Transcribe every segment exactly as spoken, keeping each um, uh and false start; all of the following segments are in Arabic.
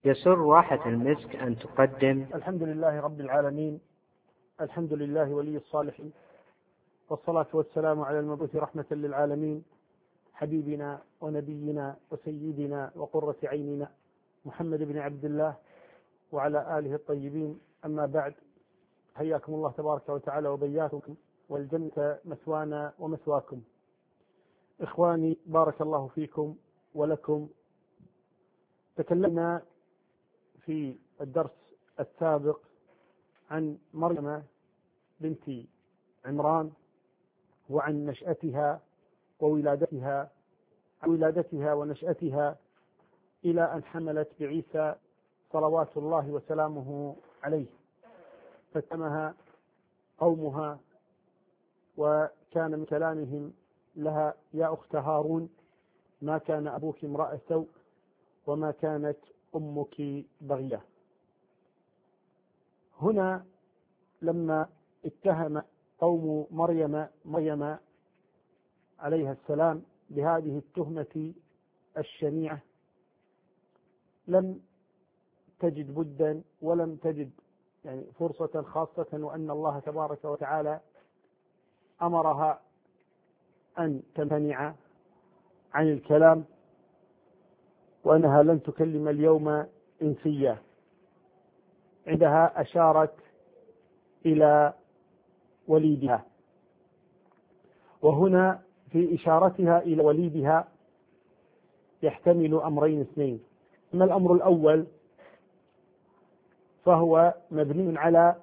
يسر واحة المسك أن تقدم الحمد لله رب العالمين، الحمد لله ولي الصالحين، والصلاة والسلام على المبعوث رحمة للعالمين، حبيبنا ونبينا وسيدنا وقرة عيننا محمد بن عبد الله وعلى آله الطيبين. أما بعد، حياكم الله تبارك وتعالى وبياكم، والجنة مثوانا ومثواكم. إخواني، بارك الله فيكم ولكم. تكلمنا في الدرس السابق عن مريم بنت عمران وعن نشأتها وولادتها ولادتها ونشأتها إلى أن حملت بعيسى صلوات الله وسلامه عليه، فتمها قومها، وكان من كلامهم لها: يا أخت هارون، ما كان أبوك امرأ سوء وما كانت أمك بغية. هنا لما اتهم قوم مريم مريم عليها السلام بهذه التهمة الشنيعة، لم تجد بدا ولم تجد يعني فرصة، خاصة وأن الله تبارك وتعالى أمرها أن تمتنع عن الكلام، وأنها لن تكلم اليوم إنسيا. عندها أشارت إلى وليدها، وهنا في إشارتها إلى وليدها يحتمل أمرين اثنين. أما الأمر الأول فهو مبني على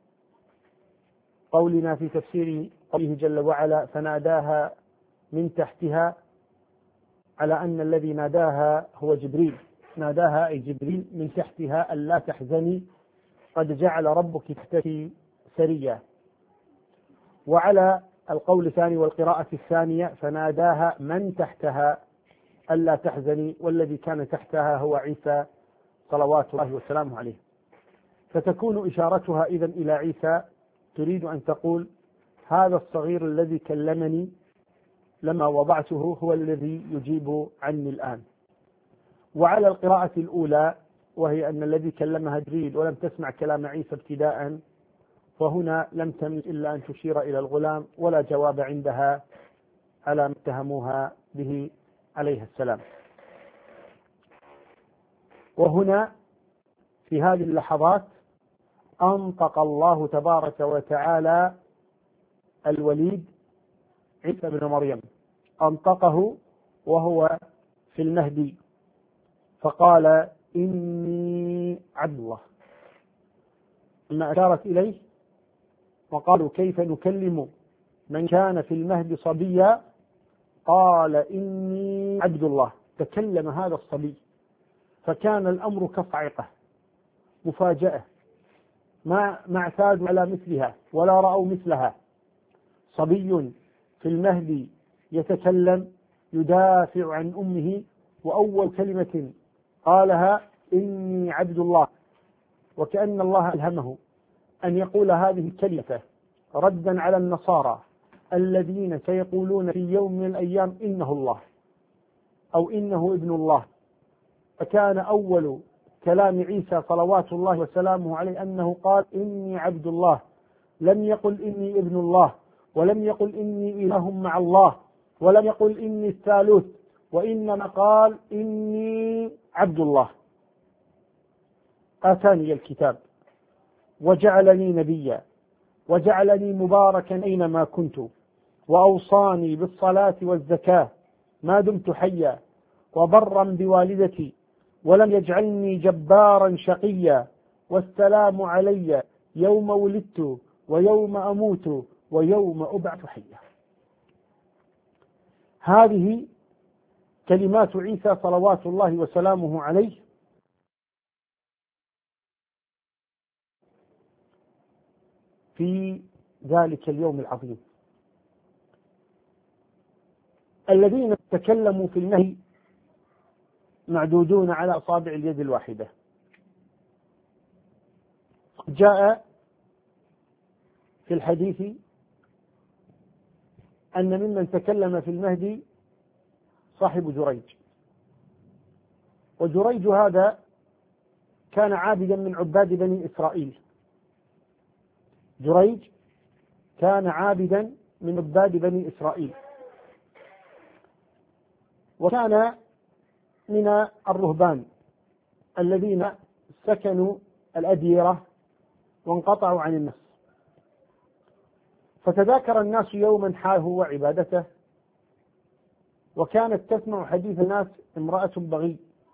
قولنا في تفسير قوله جل وعلا: فناداها من تحتها، على أن الذي ناداها هو جبريل، ناداها أي جبريل من تحتها ألا تحزني قد جعل ربك تحتك سريا. وعلى القول الثاني والقراءة الثانية: فناداها من تحتها ألا تحزني، والذي كان تحتها هو عيسى صلوات الله وسلامه عليه. فتكون إشارتها إذن إلى عيسى، تريد أن تقول: هذا الصغير الذي كلمني لما وضعته هو الذي يجيب عني الآن. وعلى القراءة الأولى، وهي أن الذي كلمها جبريل ولم تسمع كلام عيسى ابتداء، فهنا لم تمل إلا أن تشير إلى الغلام، ولا جواب عندها على ما اتهموها به عليه السلام. وهنا في هذه اللحظات أنطق الله تبارك وتعالى الوليد عيسى بن مريم، أنطقه وهو في المهدي، فقال: إني عبد الله. لما أشارت إليه وقالوا: كيف نكلم من كان في المهد صبيا؟ قال: إني عبد الله. تكلم هذا الصبي، فكان الأمر كصاعقة، مفاجأة، ما ما اعتادوا على مثلها ولا رأوا مثلها. صبي في المهد يتكلم يدافع عن أمه، وأول كلمة قالها: إني عبد الله. وكأن الله ألهمه أن يقول هذه الكلمة ردا على النصارى الذين سيقولون في يوم من الأيام إنه الله أو إنه ابن الله. فكان أول كلام عيسى صلوات الله وسلامه عليه أنه قال: إني عبد الله. لم يقل إني ابن الله، ولم يقل إني إله مع الله، ولم يقل إني الثالوث، وإنما قال: إني عبد الله. آتاني الكتاب وجعلني نبيا وجعلني مباركا أينما كنت وأوصاني بالصلاة والزكاة ما دمت حيا وبرا بوالدتي ولم يجعلني جبارا شقيا والسلام علي يوم ولدت ويوم أموت ويوم أبعث حيا. هذه كلمات عيسى صلوات الله وسلامه عليه في ذلك اليوم العظيم. الذين تكلموا في النهي معدودون على أصابع اليد الواحدة. جاء في الحديث أن ممن تكلم في المهدي صاحب جريج، وجريج هذا كان عابدا من عباد بني إسرائيل. جريج كان عابدا من عباد بني إسرائيل، وكان من الرهبان الذين سكنوا الأديرة وانقطعوا عن الناس. فتذاكر الناس يوما حاله وعبادته، وكانت تسمع حديث الناس امرأة بغي،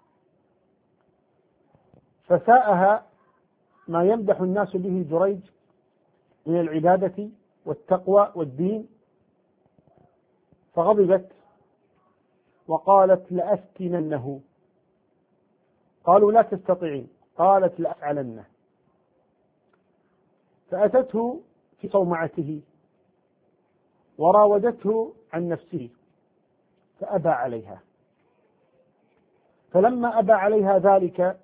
فساءها ما يمدح الناس به جريج من العبادة والتقوى والدين، فغضبت وقالت لأفتننه. قالوا لا تستطيعين، قالت لأفعلنه. فأتته في صومعته وراودته عن نفسه فأبى عليها. فلما أبى عليها ذلك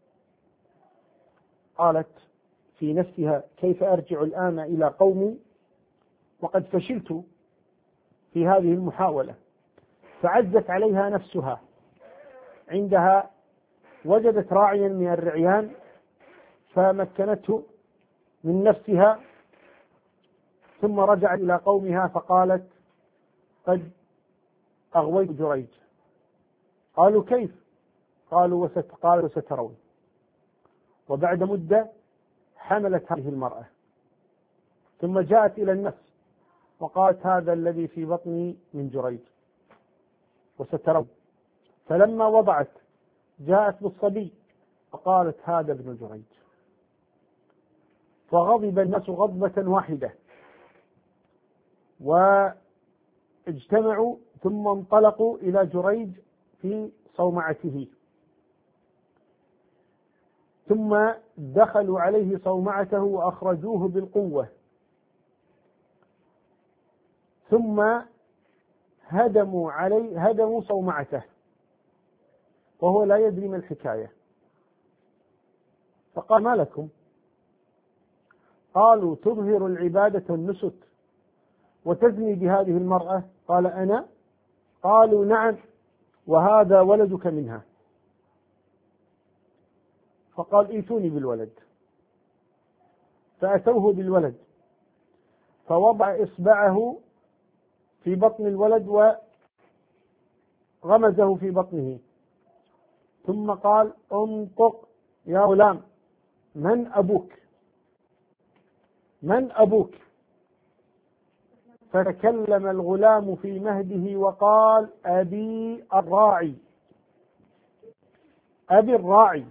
قالت في نفسها كيف أرجع الآن إلى قومي وقد فشلت في هذه المحاولة. فعزت عليها نفسها، عندها وجدت راعيا من الرعيان فمكنته من نفسها، ثم رجعت إلى قومها فقالت قد أغويت جريج. قالوا كيف؟ قالوا وست قالوا سترون. وبعد مدة حملت هذه المرأة، ثم جاءت إلى الناس وقالت هذا الذي في بطني من جريج وسترون. فلما وضعت جاءت بالصبي وقالت هذا ابن جريج، فغضب الناس غضبة واحدة واجتمعوا ثم انطلقوا إلى جريج في صومعته، ثم دخلوا عليه صومعته وأخرجوه بالقوة، ثم هدموا عليه هدموا صومعته وهو لا يدري ما الحكاية. فقال ما لكم؟ قالوا تظهر العبادة النسك وتزني بهذه المرأة. قال أنا؟ قالوا نعم، وهذا ولدك منها. فقال ائتوني بالولد. فأتوه بالولد، فوضع إصبعه في بطن الولد وغمزه في بطنه، ثم قال انطق يا غلام، من أبوك؟ من أبوك؟ فتكلم الغلام في مهده وقال أبي الراعي، أبي الراعي.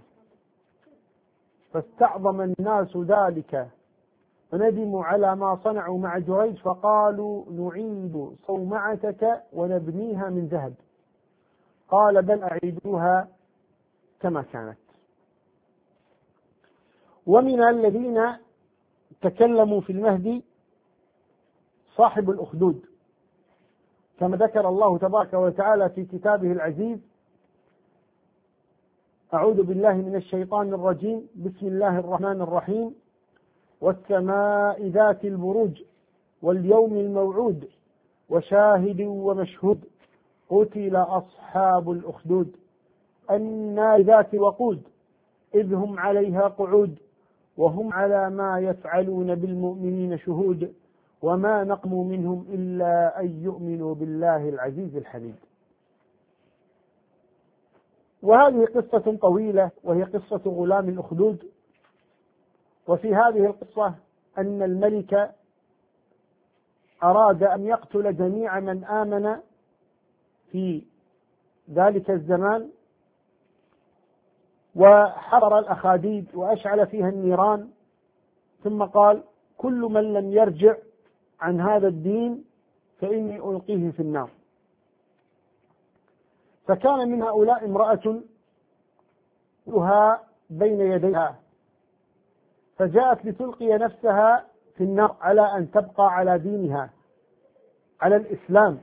فاستعظم الناس ذلك فندموا على ما صنعوا مع جريج، فقالوا نعيد صومعتك ونبنيها من ذهب. قال بل أعيدوها كما كانت. ومن الذين تكلموا في المهدي صاحب الأخدود، كما ذكر الله تبارك وتعالى في كتابه العزيز: أعوذ بالله من الشيطان الرجيم، بسم الله الرحمن الرحيم، والسماء ذات البروج واليوم الموعود وشاهد ومشهود قتل أصحاب الأخدود النار ذات الوقود إذ هم عليها قعود وهم على ما يفعلون بالمؤمنين شهود وما نقموا منهم إلا أن يؤمنوا بالله العزيز الحميد. وهذه قصة طويلة، وهي قصة غلام الأخدود. وفي هذه القصة أن الملك أراد أن يقتل جميع من آمن في ذلك الزمان، وحرر الأخاديد وأشعل فيها النيران، ثم قال كل من لم يرجع عن هذا الدين فإني ألقيه في النار. فكان من هؤلاء امرأة لها بين يديها، فجاءت لتلقي نفسها في النار على أن تبقى على دينها على الإسلام،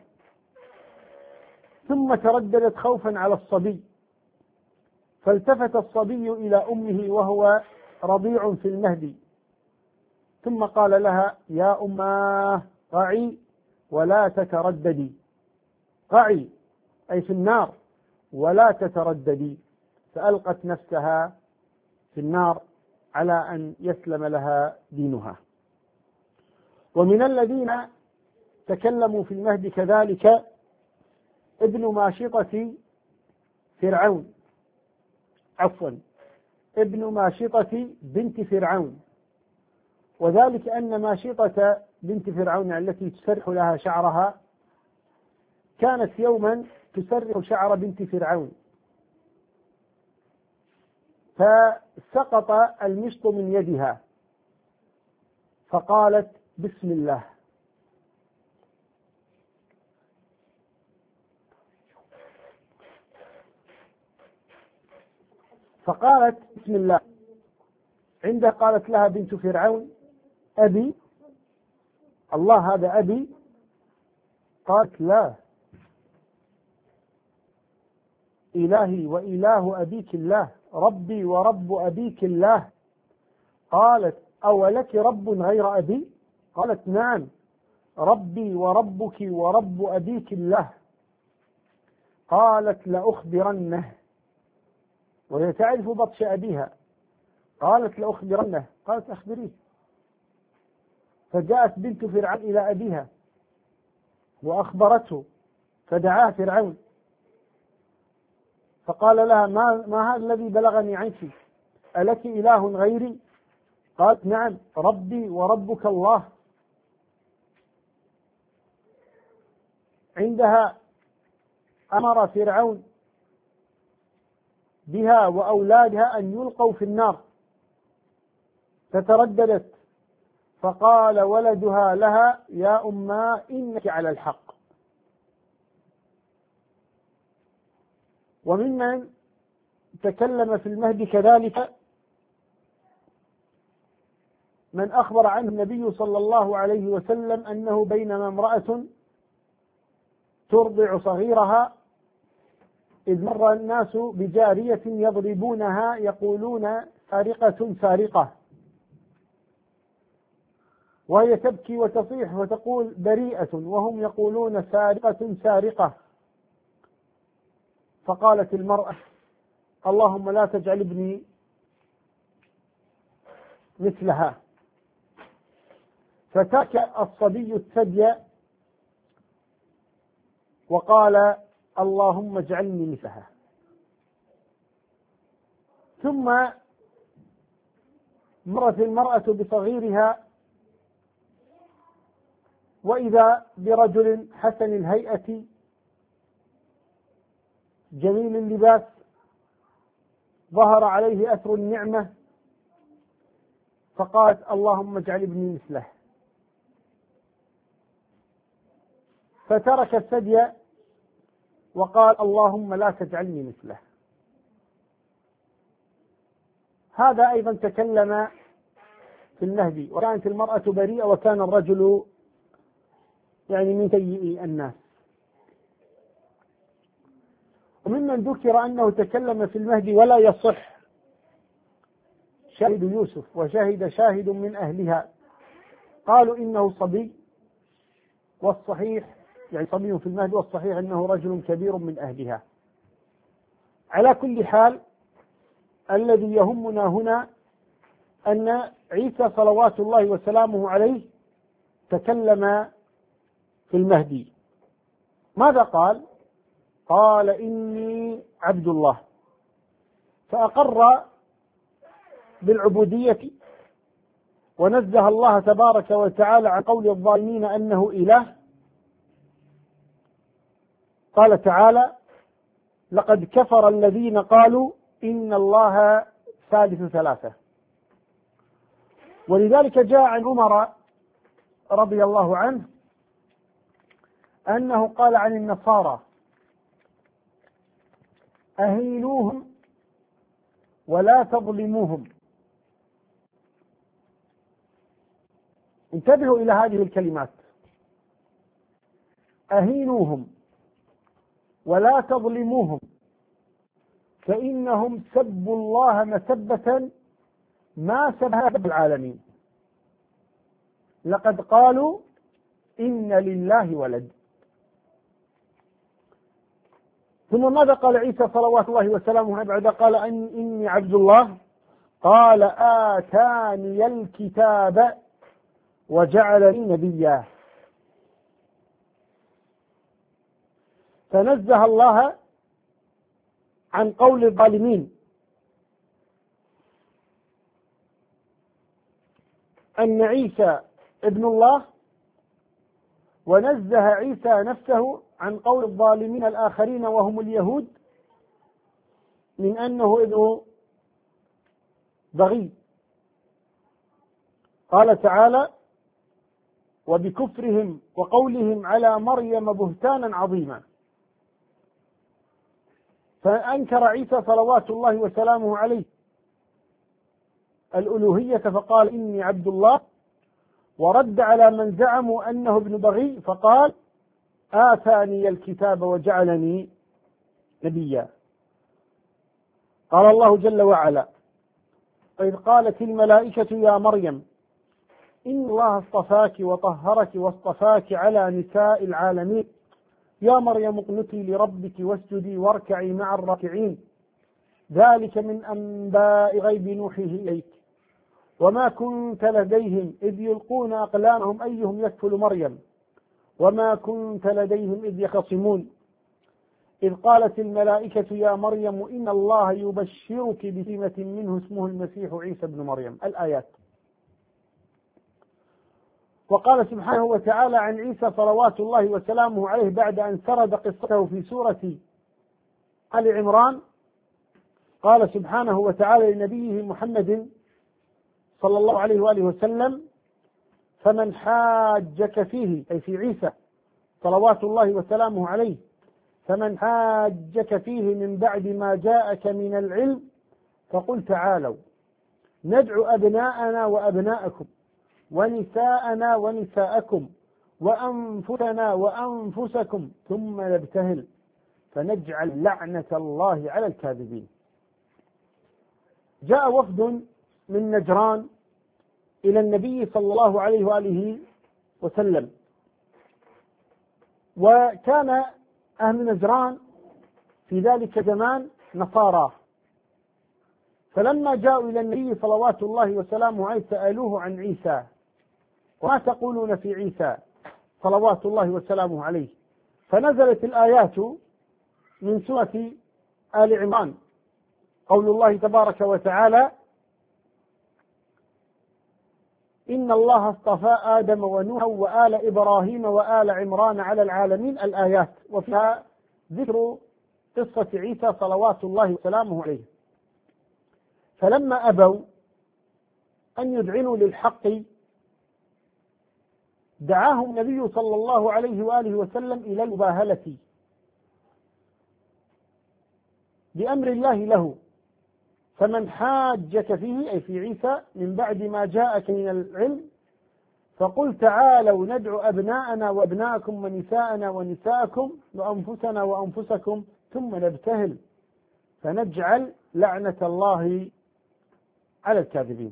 ثم ترددت خوفا على الصبي، فالتفت الصبي إلى أمه وهو رضيع في المهدي، ثم قال لها يا أماه قعي ولا تترددي، قعي أي في النار ولا تترددي، فألقت نفسها في النار على أن يسلم لها دينها. ومن الذين تكلموا في المهدي كذلك ابن ماشطة فرعون عفوا ابن ماشطة بنت فرعون، وذلك أن ماشطة بنت فرعون التي تسرح لها شعرها كانت يوما تسرح شعر بنت فرعون، فسقط المشط من يدها فقالت بسم الله، فقالت بسم الله. عندها قالت لها بنت فرعون أبي الله هذا أبي؟ قالت لا، إلهي وإله أبيك الله، ربي ورب أبيك الله. قالت أولك رب غير أبي؟ قالت نعم، ربي وربك ورب أبيك الله. قالت لأخبرنه، وهي تعرف بطش أبيها. قالت لأخبرنه، قالت أخبريه. فجاءت بنت فرعون إلى أبيها وأخبرته، فدعاه فرعون فقال لها ما, ما هذا الذي بلغني عنك؟ ألك إله غيري؟ قالت نعم، ربي وربك الله. عندها أمر فرعون بها وأولادها أن يلقوا في النار، فترددت فقال ولدها لها يا أماه إنك على الحق. وممن تكلم في المهدي كذلك من أخبر عنه النبي صلى الله عليه وسلم أنه بينما امرأة ترضع صغيرها إذ مر الناس بجارية يضربونها يقولون سارقة سارقة، وهي تبكي وتصيح وتقول بريئة وهم يقولون سارقة سارقة. فقالت المرأة اللهم لا تجعل ابني مثلها، فترك الصبي الثدي وقال اللهم اجعلني مثلها. ثم مرت المرأة بصغيرها وإذا برجل حسن الهيئة جميل اللباس ظهر عليه أثر النعمة، فقالت اللهم اجعل ابني مثله، فترك الثدي وقال اللهم لا تجعلني مثله. هذا أيضا تكلم في المهدي، وكانت المرأة بريئة وكان الرجل يعني من سيئي الناس. وممن ذكر أنه تكلم في المهدي ولا يصح شاهد يوسف، وشهد شاهد من أهلها قالوا إنه صبي، والصحيح يعني صبي في المهدي، والصحيح أنه رجل كبير من أهلها. على كل حال الذي يهمنا هنا أن عيسى صلوات الله وسلامه عليه تكلم في المهدي. ماذا قال؟ قال إني عبد الله، فأقر بالعبودية ونزه الله تبارك وتعالى عن قول الظالمين أنه إله. قال تعالى لقد كفر الذين قالوا إن الله ثالث ثلاثة. ولذلك جاء عن عمر رضي الله عنه أنه قال عن النصارى أهينوهم ولا تظلموهم. انتبهوا إلى هذه الكلمات، أهينوهم ولا تظلموهم فإنهم سبوا الله مسبة ما سبها العالمين، لقد قالوا إن لله ولد. ثم ماذا قال عيسى صلوات الله وسلامه بعد قال أن إني عبد الله؟ قال آتاني الكتاب وجعلني نبيا. فنزه الله عن قول الظالمين أن عيسى ابن الله، ونزه عيسى نفسه عن قول الظالمين الآخرين وهم اليهود من أنه ابن بغي. قال تعالى: وبكفرهم وقولهم على مريم بهتانا عظيما. فأنكر عيسى صلوات الله وسلامه عليه الألوهية فقال: إني عبد الله، ورد على من زعموا أنه ابن بغي فقال: آتاني الكتاب وجعلني نبيا. قال الله جل وعلا: وإذ قالت الملائكة يا مريم إن الله اصطفاك وطهرك واصطفاك على نساء العالمين يا مريم اقنتي لربك واسجدي واركعي مع الراكعين ذلك من أنباء غيب نوحيه إليك وما كنت لديهم إذ يلقون أقلامهم أيهم يكفل مريم وما كنت لديهم إذ يخصمون إذ قالت الملائكة يا مريم إن الله يبشرك بكلمة منه اسمه المسيح عيسى ابن مريم. الآيات. وقال سبحانه وتعالى عن عيسى صلوات الله وسلامه عليه بعد أن سرد قصته في سورة آل عمران، قال سبحانه وتعالى لنبيه محمد صلى الله عليه وآله وسلم: فمن حاجك فيه، أي في عيسى صلوات الله وسلامه عليه، فمن حاجك فيه من بعد ما جاءك من العلم فقل تعالوا ندعو أبناءنا وأبناءكم ونساءنا ونساءكم وأنفسنا وأنفسكم ثم نبتهل فنجعل لعنة الله على الكاذبين. جاء وفد من نجران إلى النبي صلى الله عليه وآله وسلم، وكان أهل نجران في ذلك الزمان نصارى، فلما جاءوا إلى النبي صلوات الله وسلامه عليه سألوه عن عيسى: وما تقولون في عيسى صلوات الله وسلامه عليه؟ فنزلت الآيات من سورة آل عمران، قول الله تبارك وتعالى: إن الله اصطفى آدم ونوحا وآل إبراهيم وآل عمران على العالمين. الآيات، وفيها ذكر قصة عيسى صلوات الله وسلامه عليه. فلما أبوا أن يذعنوا للحق دعاهم النبي صلى الله عليه وآله وسلم إلى المباهلة بأمر الله له: فمن حاجك فيه، أي في عيسى، من بعد ما جاءك من العلم فقل تعالوا ندعو أبناءنا وأبناءكم ونساءنا ونساءكم وأنفسنا وأنفسكم ثم نبتهل فنجعل لعنة الله على الكاذبين.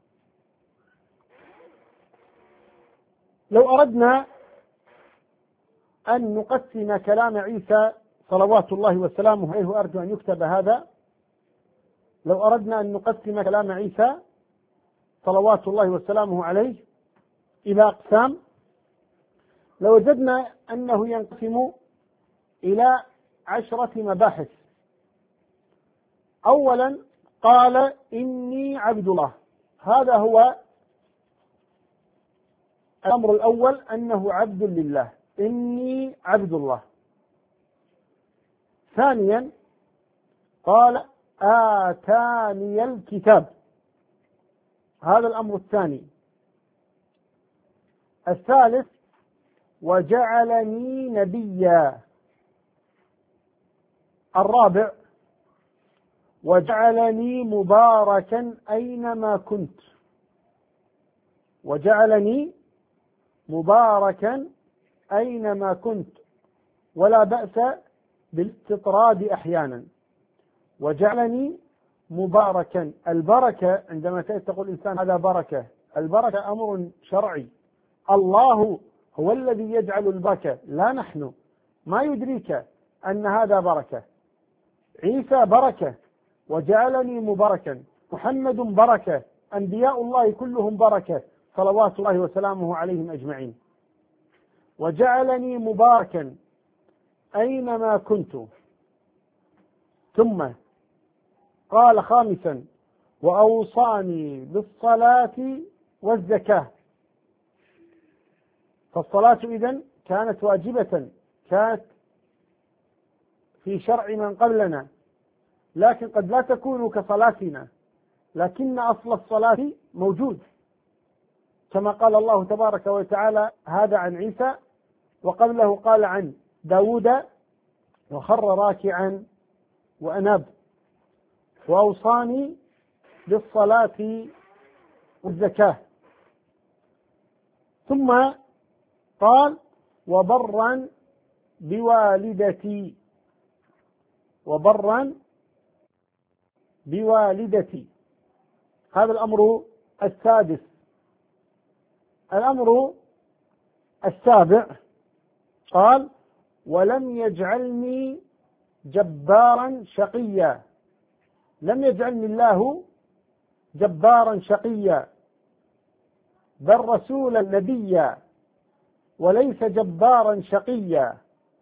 لو أردنا أن نقسم كلام عيسى صلوات الله وسلامه عليه، وأرجو أن يكتب هذا، لو أردنا أن نقسم كلام عيسى صلوات الله وسلامه عليه إلى أقسام لوجدنا أنه ينقسم إلى عشرة مباحث. أولا قال: إني عبد الله. هذا هو الأمر الأول، أنه عبد لله، إني عبد الله. ثانيا قال: آتاني الكتاب. هذا الأمر الثاني. الثالث: وجعلني نبيا. الرابع: وجعلني مباركا أينما كنت. وجعلني مباركا أينما كنت، ولا بأس بالاستطراد أحيانا. وجعلني مباركا، البركة عندما تقول الإنسان هذا بركة، البركة أمر شرعي، الله هو الذي يجعل البركة لا نحن. ما يدريك أن هذا بركة؟ عيسى بركة، وجعلني مباركا. محمد بركة، أنبياء الله كلهم بركة صلوات الله وسلامه عليهم أجمعين. وجعلني مباركا أينما كنت. ثم قال خامسا وأوصاني بالصلاة والزكاة. فالصلاة إذن كانت واجبة، كانت في شرع من قبلنا، لكن قد لا تكون كصلاتنا، لكن أصل الصلاة موجود، كما قال الله تبارك وتعالى هذا عن عيسى، وقبله قال عن داود وخر راكعا وأناب. وأوصاني بالصلاة والزكاة. ثم قال وبرا بوالدتي، وبرا بوالدتي. هذا الأمر السادس. الأمر السابع قال ولم يجعلني جبارا شقيا. لم يجعلني الله جبارا شقيا، بل رسولا نبيا وليس جبارا شقيا.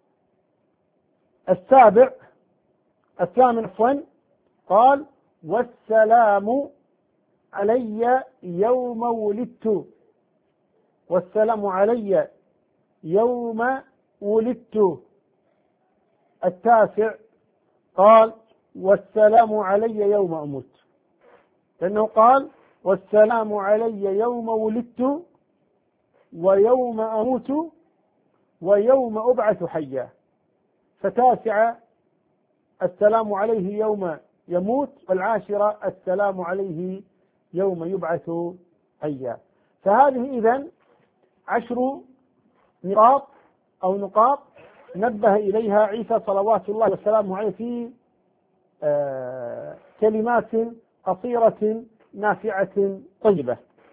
السابع الثامن عفوا قال والسلام علي يوم ولدت، والسلام علي يوم ولدت. التاسع قال والسلام علي يوم أموت، لأنه قال والسلام علي يوم ولدت ويوم أموت ويوم أبعث حيا. فتاسع السلام عليه يوم يموت، والعاشرة السلام عليه يوم يبعث حيا. فهذه إذن عشر نقاط أو نقاط نبه إليها عيسى صلوات الله وسلامه عليه في آه كلمات قصيرة نافعة طيبة.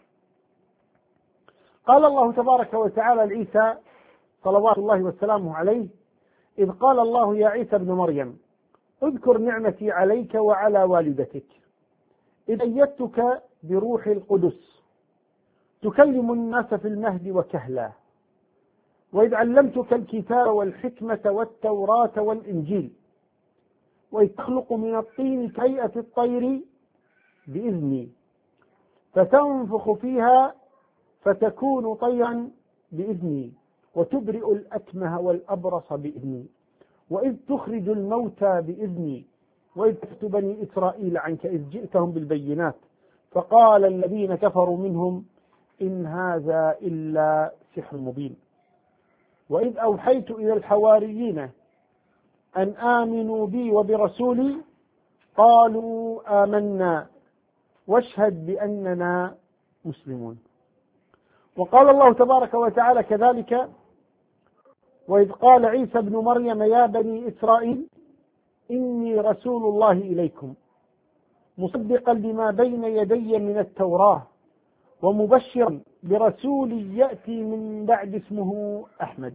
قال الله تبارك وتعالى لعيسى صلوات الله وسلامه عليه إذ قال الله يا عيسى ابن مريم اذكر نعمتي عليك وعلى والدتك إذ أيدتك بروح القدس تكلم الناس في المهد وكهلا وإذ علمتك الكتاب والحكمة والتوراة والإنجيل وإذ تخلق من الطين كهيئة الطير بإذني فتنفخ فيها فتكون طيرا بإذني وتبرئ الأكمه والأبرص بإذني وإذ تخرج الموتى بإذني وإذ تخت بني إسرائيل عنك إذ جئتهم بالبينات فقال الذين كفروا منهم إن هذا إلا سحر مبين وإذ أوحيت إلى الحواريين أن آمنوا بي وبرسولي قالوا آمنا واشهد بأننا مسلمون. وقال الله تبارك وتعالى كذلك وإذ قال عيسى ابن مريم يا بني إسرائيل إني رسول الله إليكم مصدقا لما بين يدي من التوراة ومبشرا برسول يأتي من بعد اسمه أحمد.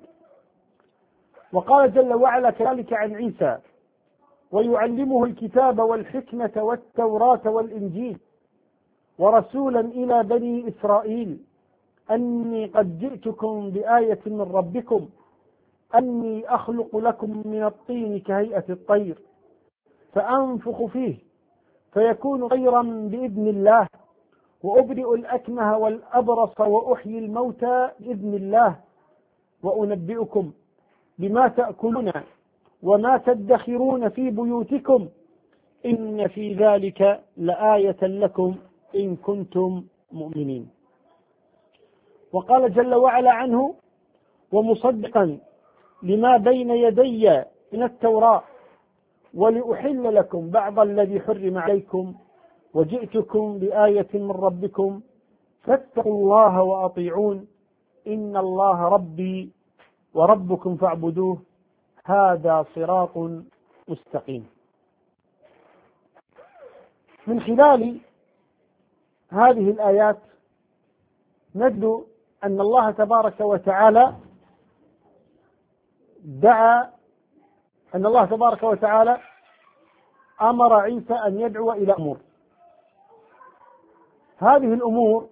وقال جل وعلا كذلك عن عيسى ويعلمه الكتاب والحكمة والتوراة والإنجيل ورسولا إلى بني إسرائيل أني قد جئتكم بآية من ربكم أني أخلق لكم من الطين كهيئة الطير فأنفخ فيه فيكون طيرا بإذن الله وأبرئ الأكمه والأبرص وأحيي الموتى بإذن الله وأنبئكم بما تأكلون وما تدخرون في بيوتكم إن في ذلك لآية لكم إن كنتم مؤمنين. وقال جل وعلا عنه ومصدقا لما بين يدي من التوراة ولأحل لكم بعض الذي حرم عليكم وجئتكم بآية من ربكم فاتقوا الله وأطيعون إن الله ربي وربكم فاعبدوه هذا صراط مستقيم. من خلال هذه الآيات نجد أن الله تبارك وتعالى دعا أن الله تبارك وتعالى أمر عيسى أن يدعو إلى أمور. هذه الأمور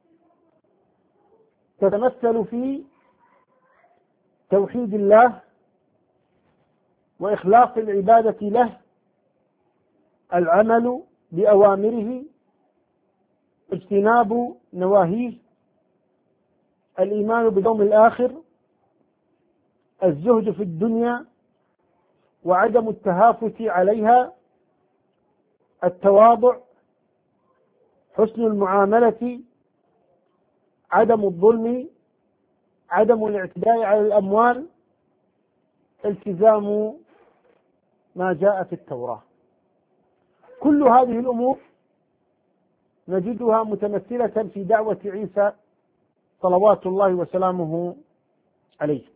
تتمثل في توحيد الله وإخلاص العبادة له، العمل بأوامره، اجتناب نواهيه، الإيمان باليوم الآخر، الزهد في الدنيا وعدم التهافت عليها، التواضع، حسن المعاملة، عدم الظلم، عدم الاعتداء على الأموال، التزام ما جاء في التوراة. كل هذه الأمور نجدها متمثلة في دعوة عيسى صلوات الله وسلامه عليه.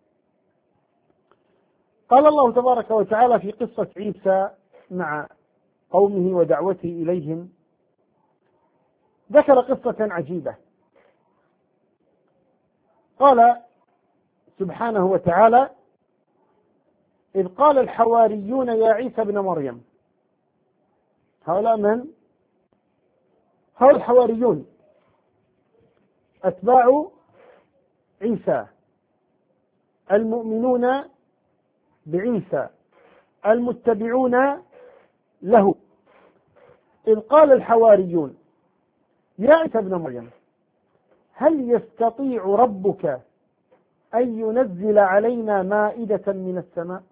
قال الله تبارك وتعالى في قصة عيسى مع قومه ودعوته إليهم، ذكر قصة عجيبة. قال سبحانه وتعالى: إذ قال الحواريون يا عيسى ابن مريم. هؤلاء من؟ هؤلاء الحواريون أتباع عيسى، المؤمنون بعيسى، المتبعون له. إذ قال الحواريون يا عيسى ابن مريم هل يستطيع ربك أن ينزل علينا مائدة من السماء؟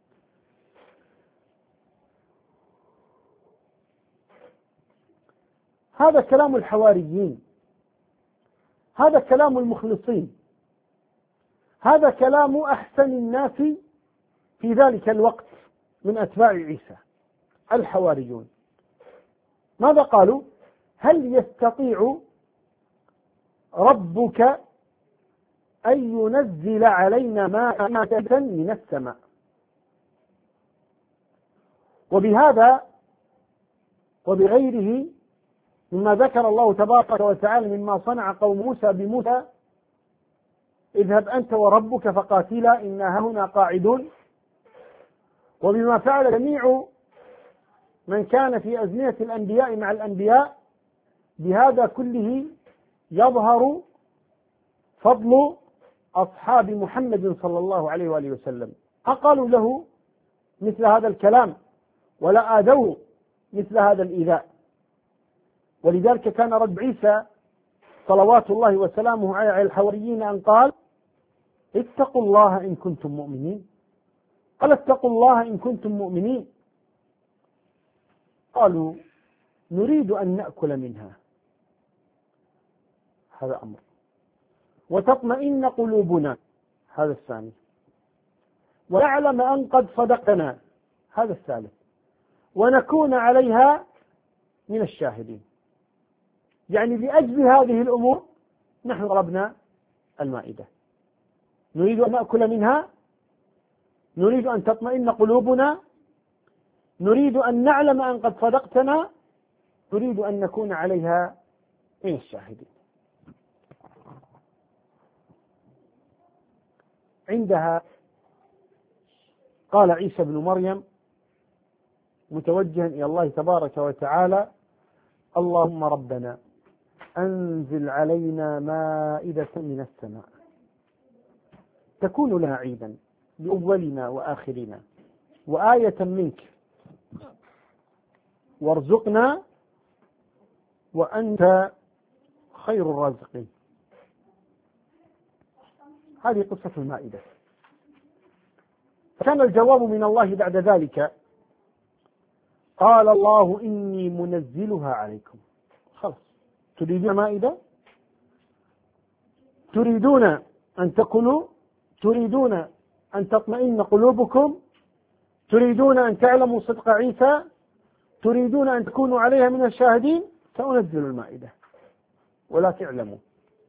هذا كلام الحواريين، هذا كلام المخلصين، هذا كلام أحسن الناس في ذلك الوقت من أتباع عيسى الحواريون. ماذا قالوا؟ هل يستطيع ربك أن ينزل علينا مائدة من السماء؟ وبهذا وبغيره مما ذكر الله تبارك وتعالى مما صنع قوم موسى بموسى: اذهب أنت وربك فقاتلا إنا هنا قاعدون. وبما فعل جميع من كان في أزمنة الأنبياء مع الأنبياء، بهذا كله يظهر فضل أصحاب محمد صلى الله عليه وآله وسلم. أقالوا له مثل هذا الكلام ولا آذوا مثل هذا الإيذاء. ولذلك كان رد عيسى صلوات الله وسلامه على الحواريين أن قال: اتقوا الله إن كنتم مؤمنين. قال: اتقوا الله إن كنتم مؤمنين. قالوا: نريد أن نأكل منها، هذا أمر، وتطمئن قلوبنا، هذا الثاني، ونعلم أن قد صدقنا، هذا الثالث، ونكون عليها من الشاهدين. يعني لأجل هذه الأمور نحن ضربنا المائدة. نريد أن نأكل منها، نريد أن تطمئن قلوبنا، نريد أن نعلم أن قد صدقتنا، نريد أن نكون عليها من الشاهدين. عندها قال عيسى بن مريم متوجها إلى الله تبارك وتعالى: اللهم ربنا أنزل علينا مائدة من السماء تكون لنا عيدا لأولنا وآخرنا وآية منك وارزقنا وأنت خير الرازقين. هذه قصة المائدة. فكان الجواب من الله بعد ذلك: قال الله إني منزلها عليكم. خلاص، تريدون مائدة؟ تريدون أن تأكلوا؟ تريدون أن تطمئن قلوبكم؟ تريدون أن تعلموا صدق عيسى؟ تريدون أن تكونوا عليها من الشاهدين؟ سأنزل المائدة، ولا تعلموا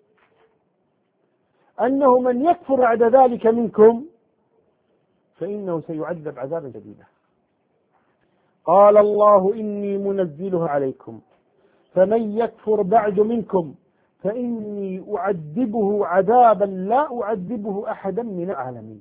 أنه من يكفر بعد ذلك منكم فإنه سيعذب عذابا شديدا. قال الله إني منزلها عليكم فمن يكفر بعد منكم فإني أعذبه عذابا لا أعذبه أحدا من العالمين.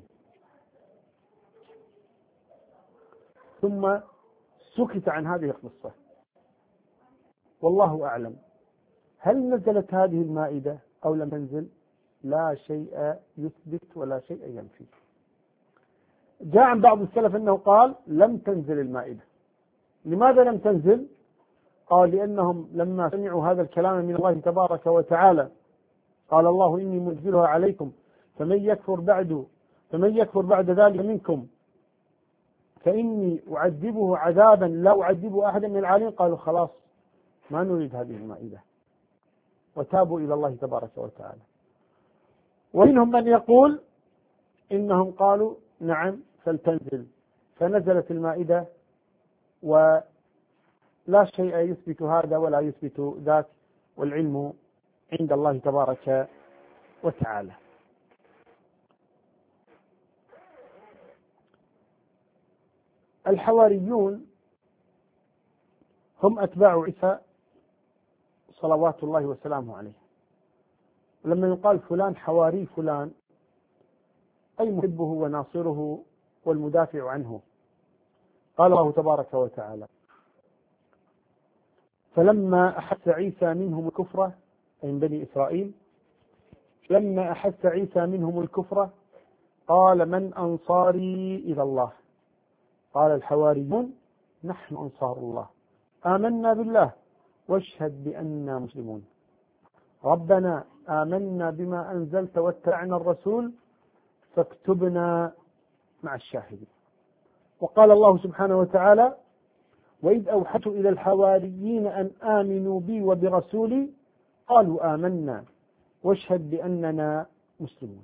ثم سكت عن هذه القصة، والله أعلم هل نزلت هذه المائدة أو لم تنزل؟ لا شيء يثبت ولا شيء ينفي. جاء عن بعض السلف أنه قال لم تنزل المائدة. لماذا لم تنزل؟ قال لأنهم لما سمعوا هذا الكلام من الله تبارك وتعالى قال الله إني منزلها عليكم فمن يكفر بعد فمن يكفر بعد ذلك منكم فإني أعذبه عذابا لا أعذبه أحدا من العالمين. قالوا خلاص ما نريد هذه المائدة وتابوا إلى الله تبارك وتعالى. ومنهم من يقول إنهم قالوا نعم فلتنزل، فنزلت المائدة ولا شيء يثبت هذا ولا يثبت ذاك، والعلم عند الله تبارك وتعالى. الحواريون هم أتباع عيسى صلوات الله وسلامه عليه. لما يقال فلان حواري فلان أي محبه وناصره والمدافع عنه. قال الله تبارك وتعالى فلما أحس عيسى منهم الكفر أي من بني إسرائيل لما أحس عيسى منهم الكفر قال من أنصاري إلى الله قال الحواريون نحن أنصار الله آمنا بالله واشهد بأننا مسلمون ربنا آمنا بما أنزلت واتبعنا الرسول فاكتبنا مع الشاهدين. وقال الله سبحانه وتعالى وإذ أوحيت إلى الحواريين أن آمنوا بي وبرسولي قالوا آمنا واشهد بأننا مسلمون.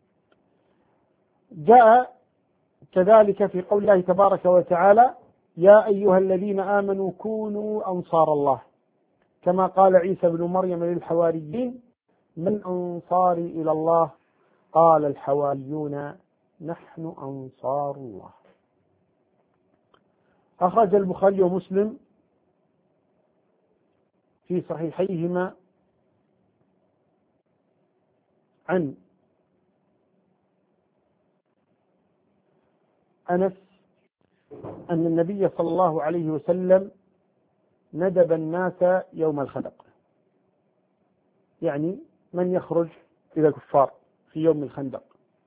جاء كذلك في قول الله تبارك وتعالى يا أيها الذين آمنوا كونوا أنصار الله كما قال عيسى بن مريم للحواريين من أنصاري إلى الله قال الحواريون نحن أنصار الله. أخرج البخاري ومسلم في صحيحيهما عن أنس أن النبي صلى الله عليه وسلم ندب الناس يوم الخندق، يعني من يخرج إلى الكفار في يوم الخندق،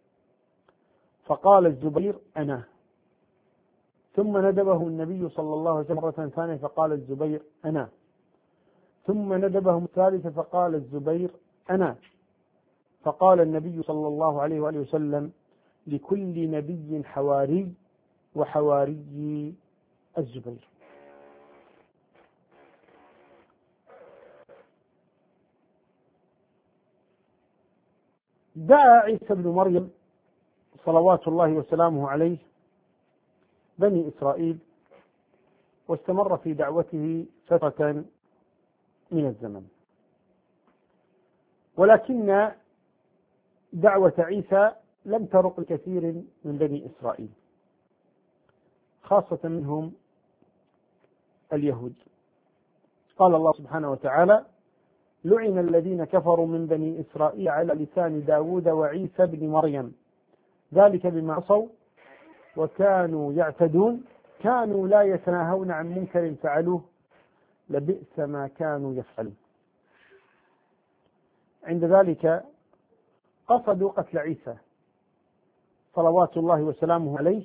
فقال الزبير أنا، ثم ندبه النبي صلى الله عليه وسلم مرة ثانية فقال الزبير أنا، ثم ندبهم الثالثة فقال الزبير أنا، فقال النبي صلى الله عليه وآله وسلم لكل نبي حواري وحواري الزبير. دعا عيسى بن مريم صلوات الله وسلامه عليه بني إسرائيل واستمر في دعوته فترة من الزمن، ولكن دعوة عيسى لم ترق الكثير من بني إسرائيل خاصة منهم اليهود. قال الله سبحانه وتعالى لعن الذين كفروا من بني إسرائيل على لسان داود وعيسى بن مريم ذلك بما عصوا وكانوا يعتدون كانوا لا يتناهون عن منكر فعلوه لبئس ما كانوا يفعلون. عند ذلك قصدوا قتل عيسى صلوات الله وسلامه عليه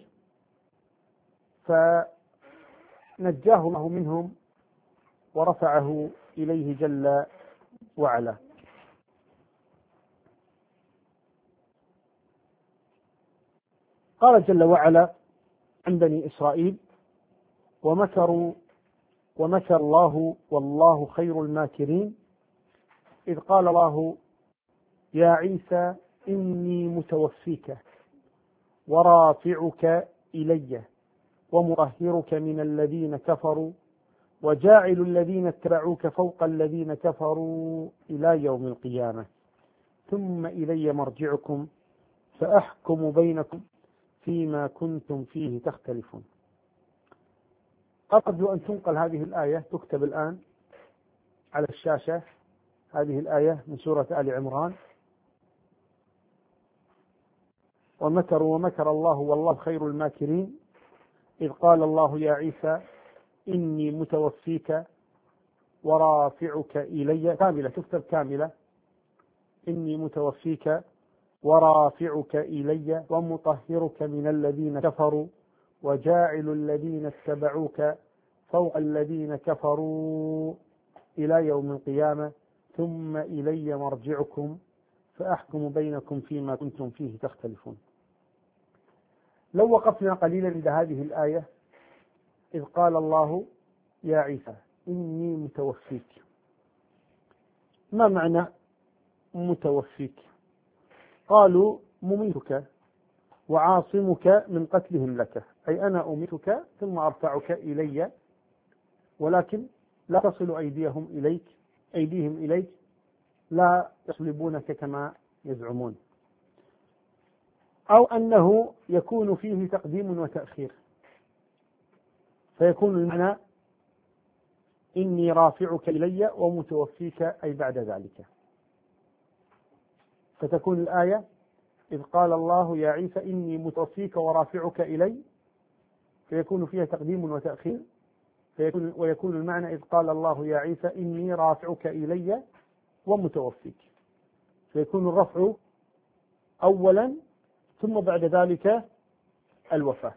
فنجاه الله منهم ورفعه إليه جل وعلا. قال جل وعلا عن بني إسرائيل ومكروا ومكر الله والله خير الماكرين إذ قال الله يا عيسى إني متوفيك ورافعك إلي ومطهرك من الذين كفروا وجاعل الذين اتبعوك فوق الذين كفروا إلى يوم القيامة ثم إلي مرجعكم فأحكم بينكم فيما كنتم فيه تختلفون. أرجو أن تنقل هذه الآية، تكتب الآن على الشاشة هذه الآية من سورة آل عمران ومكروا ومكر الله والله خير الماكرين إذ قال الله يا عيسى إني متوفيك ورافعك إلي، كاملة تكتب كاملة، إني متوفيك ورافعك إلي ومطهرك من الذين كفروا وجاعل الذين اتبعوك فوق الذين كفروا إلى يوم القيامة ثم إلي مرجعكم فأحكم بينكم فيما كنتم فيه تختلفون. لو وقفنا قليلا عند هذه الآية، إذ قال الله يا عيسى إني متوفيك، ما معنى متوفيك؟ قالوا مميتك وعاصمك من قتلهم لك، أي أنا أميتك ثم أرفعك إلي، ولكن لا تصل أيديهم إليك أيديهم إليك لا يصلبونك كما يزعمون. أو أنه يكون فيه تقديم وتأخير، فيكون المعنى إني رافعك إلي ومتوفيك أي بعد ذلك، فتكون الآية إذ قال الله يا عيسى إني متوفيك ورافعك إلي، فيكون فيها تقديم وتأخير، فيكون ويكون المعنى إذ قال الله يا عيسى إني رافعك إلي ومتوفيك، فيكون الرفع أولا ثم بعد ذلك الوفاة،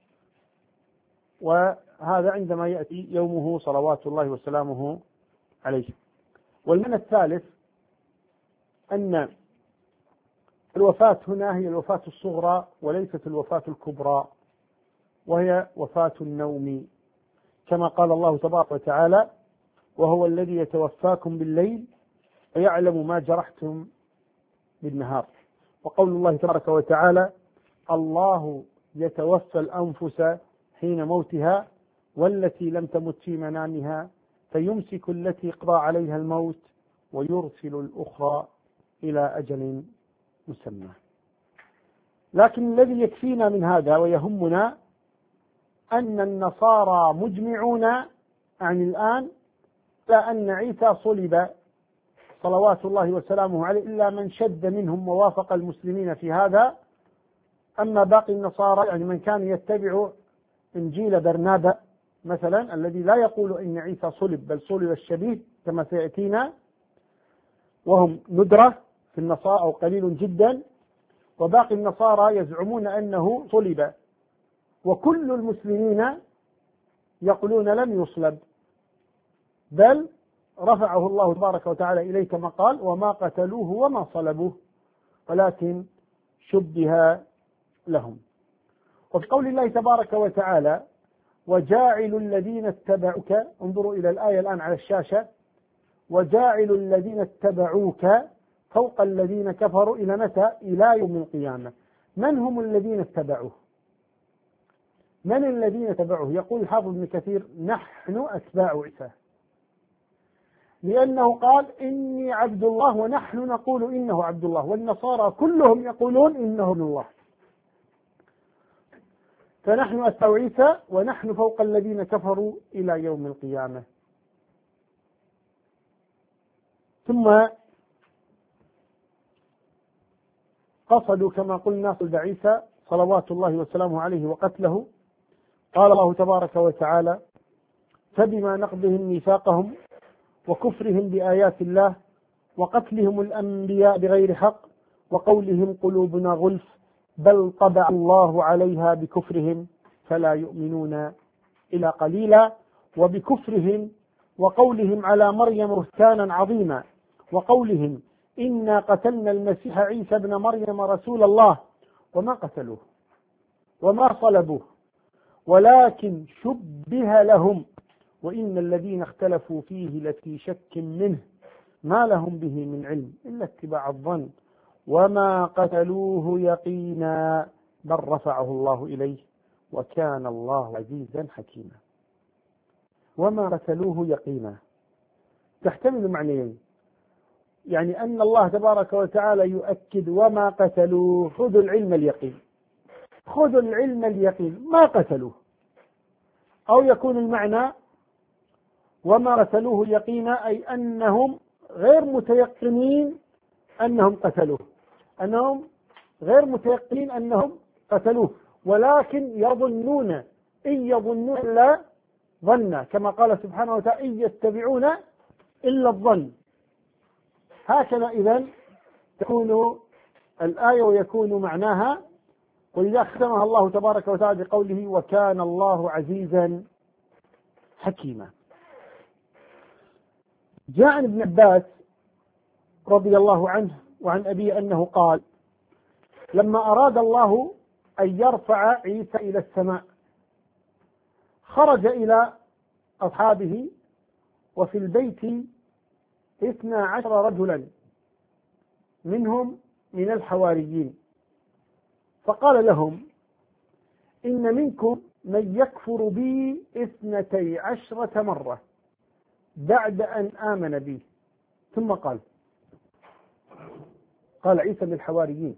وهذا عندما يأتي يومه صلوات الله وسلامه عليه. والمعنى الثالث أن الوفاة هنا هي الوفاة الصغرى وليست الوفاة الكبرى، وهي وفاة النوم، كما قال الله تبارك وتعالى وهو الذي يتوفاكم بالليل ويعلم ما جرحتم بالنهار. وقول الله تبارك وتعالى الله يتوفى الأنفس حين موتها والتي لم تمت في منامها فيمسك التي قضى عليها الموت ويرسل الأخرى إلى أجل مسمى. لكن الذي يكفينا من هذا ويهمنا أن النصارى مجمعون عن الآن لا أن عيسى صلب صلوات الله وسلامه عليه، إلا من شد منهم ووافق المسلمين في هذا. أما باقي النصارى يعني من كان يتبع إنجيل برنابا مثلا الذي لا يقول إن عيسى صلب بل صلب الشبيه كما سيأتينا، وهم ندرة في النصارى أو قليل جدا، وباقي النصارى يزعمون أنه صلب، وكل المسلمين يقولون لم يصلب بل رفعه الله تبارك وتعالى إليه كما قال وما قتلوه وما صلبوه ولكن شبه لهم. وفي قول الله تبارك وتعالى وجاعل الذين اتبعوك، انظروا إلى الآية الآن على الشاشة، وجاعل الذين اتبعوك فوق الذين كفروا إلى متى؟ إلى يوم القيامة. من هم الذين اتبعوه؟ من الذين اتبعوه؟ يقول الحافظ ابن كثير نحن أتباع عيسى، لأنه قال إني عبد الله ونحن نقول إنه عبد الله، والنصارى كلهم يقولون إنه ابن الله، فنحن أتباع عيسى ونحن فوق الذين كفروا إلى يوم القيامة. ثم قصدوا كما قلنا صلب عيسى صلوات الله وسلامه عليه وقتله. قال الله تبارك وتعالى فبما نقضهم ميثاقهم وكفرهم بآيات الله وقتلهم الأنبياء بغير حق وقولهم قلوبنا غلف بل طبع الله عليها بكفرهم فلا يؤمنون إلا قليلا، وبكفرهم وقولهم على مريم بهتانا عظيما وقولهم إنا قتلنا المسيح عيسى ابن مريم رسول الله وما قتلوه وما صلبوه ولكن شبه لهم وإن الذين اختلفوا فيه لفي شك منه ما لهم به من علم إلا اتباع الظن وما قتلوه يقينا بل رفعه الله إليه وكان الله عزيزا حكيما. وما قتلوه يقينا تحتمل معنيين، يعني أن الله تبارك وتعالى يؤكد وما قتلوه، خذوا العلم اليقين، خذوا العلم اليقين ما قتلوه، أو يكون المعنى وما قتلوه يقينا أي أنهم غير متيقنين أنهم قتلوه، أنهم غير متيقنين أنهم قتلوه ولكن يظنون إن يظنون لا ظن، كما قال سبحانه وتعالى إن يتبعون إلا الظن. هكذا إذن تكون الآية ويكون معناها، ولذا ختمها الله تبارك وتعالى بقوله وكان الله عزيزا حكيما. جاء عن ابن عباس رضي الله عنه وعن أبيه أنه قال لما أراد الله أن يرفع عيسى إلى السماء خرج إلى أصحابه وفي البيت اثنا عشر رجلا منهم من الحواريين، فقال لهم إن منكم من يكفر بي اثنتي عشرة مرة بعد أن آمن بي. ثم قال قال عيسى للحواريين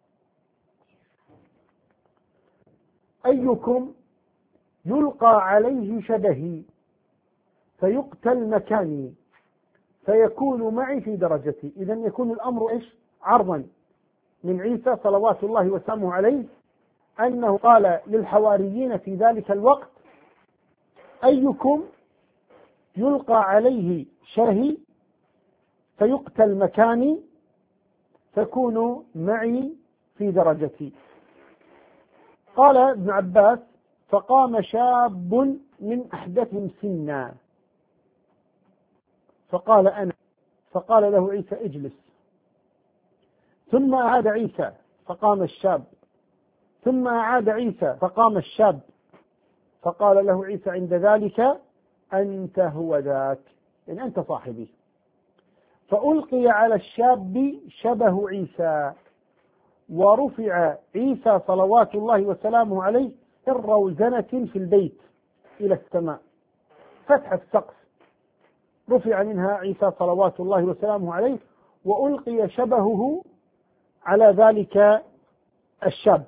أيكم يلقى عليه شبهي فيقتل مكاني فيكون معي في درجتي. إذن يكون الأمر إيش؟ عرضا من عيسى صلوات الله وسلامه عليه أنه قال للحواريين في ذلك الوقت أيكم يلقى عليه شبهي فيقتل مكاني فيكون معي في درجتي. قال ابن عباس فقام شاب من أحدثهم سنا فقال أنا، فقال له عيسى اجلس. ثم أعاد عيسى فقام الشاب، ثم أعاد عيسى فقام الشاب، فقال له عيسى عند ذلك أنت هو ذاك، إن أنت صاحبي. فألقي على الشاب شبه عيسى ورفع عيسى صلوات الله وسلامه عليه الروزنة في البيت إلى السماء، فتح السقف رفع منها عيسى صلوات الله وسلامه عليه وألقي شبهه على ذلك الشاب.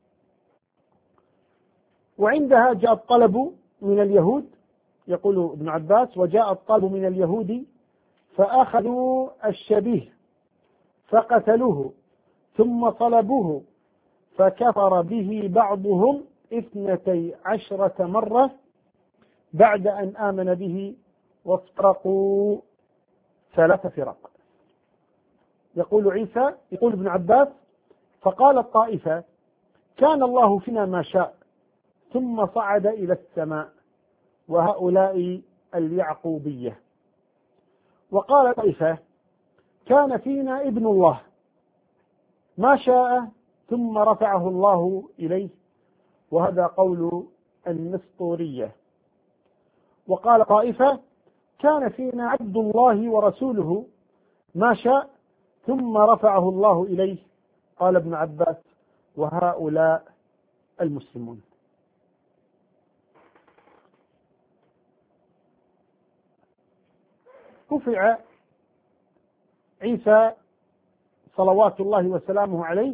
وعندها جاء الطلب من اليهود، يقول ابن عباس وجاء الطلب من اليهود فأخذوا الشبيه فقتلوه ثم صلبوه فكفر به بعضهم اثنتي عشرة مرة بعد أن آمن به وافترقوا ثلاث فرق. يقول عيسى يقول ابن عباس فقال الطائفة كان الله فينا ما شاء ثم صعد إلى السماء وهؤلاء اليعقوبية. وقال طائفة كان فينا ابن الله ما شاء ثم رفعه الله إليه، وهذا قول النسطورية. وقال طائفة كان فينا عبد الله ورسوله ما شاء ثم رفعه الله إليه. قال ابن عباس وهؤلاء المسلمون. رفع عيسى صلوات الله وسلامه عليه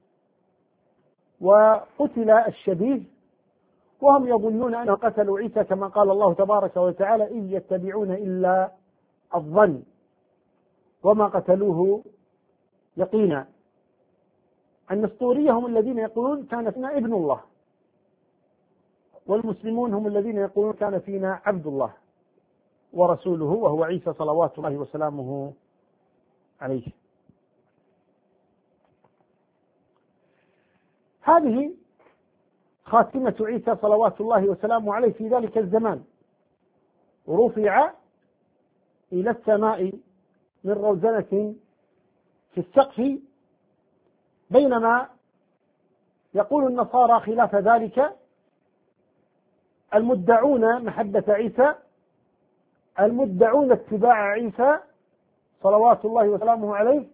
وقتل الشبيه، وهم يظنون أنه قتلوا عيسى كما قال الله تبارك وتعالى إن يتبعون إلا الظن وما قتلوه يقينا. النسطورية هم الذين يقولون كان فينا ابن الله، والمسلمون هم الذين يقولون كان فينا عبد الله ورسوله وهو عيسى صلوات الله وسلامه عليه. هذه خاتمة عيسى صلوات الله وسلامه عليه في ذلك الزمان، رفع إلى السماء من روزنة في السقف، بينما يقول النصارى خلاف ذلك المدعون محبة عيسى، المدعون اتباع عيسى صلوات الله وسلامه عليه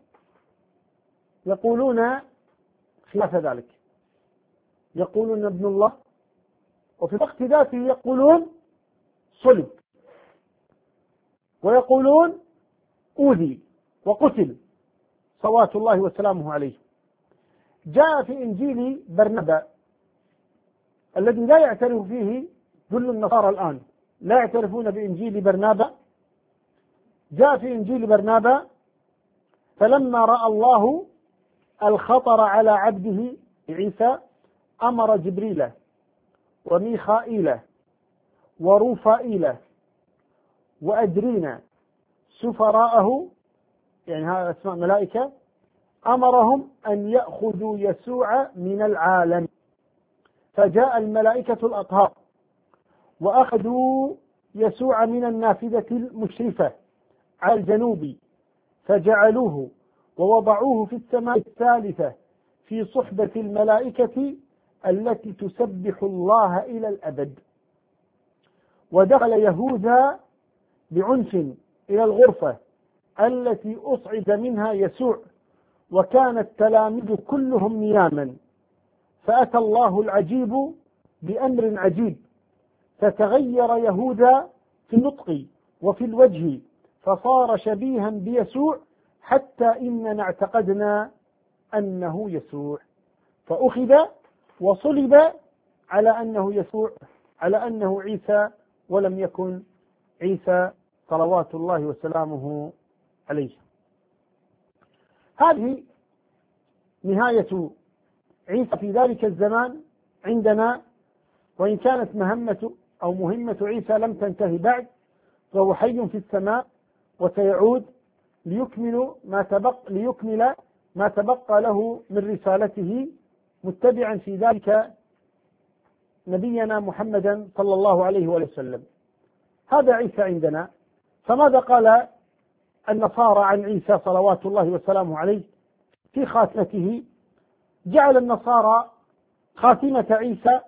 يقولون خلاف ذلك، يقولون ابن الله، وفي الوقت ذاته يقولون صلب، ويقولون أوذي وقتل صلوات الله وسلامه عليه. جاء في إنجيل برنابا الذي لا يعترف فيه كل النصارى الآن، لا يعترفون بإنجيل برنابا. جاء في إنجيل برنابا فلما رأى الله الخطر على عبده عيسى أمر جبريل وميخائيل ورفائيل وأدرينا سفراءه، يعني هذا أسماء ملائكة، أمرهم أن يأخذوا يسوع من العالم. فجاء الملائكة الأطهار وأخذوا يسوع من النافذة المشرفة على الجنوب، فجعلوه ووضعوه في السماء الثالثة في صحبة الملائكة التي تسبح الله إلى الأبد. ودخل يهوذا بعنف إلى الغرفة التي أصعد منها يسوع، وكان التلاميذ كلهم نياما، فأتى الله العجيب بأمر عجيب، فتغير يهوذا في النطق وفي الوجه، فصار شبيها بيسوع، حتى إننا اعتقدنا أنه يسوع، فأخذ وصلب على أنه يسوع، على أنه عيسى، ولم يكن عيسى صلوات الله وسلامه عليه. هذه نهاية عيسى في ذلك الزمان عندنا، وإن كانت مهمة أو مهمة عيسى لم تنتهي بعد، فهو حي في السماء وسيعود ليكمل ما تبقى ليكمل ما تبقى له من رسالته، متبعا في ذلك نبينا محمدا صلى الله عليه وسلم. هذا عيسى عندنا. فماذا قال النصارى عن عيسى صلوات الله وسلامه عليه في خاتمته؟ جعل النصارى خاتمة عيسى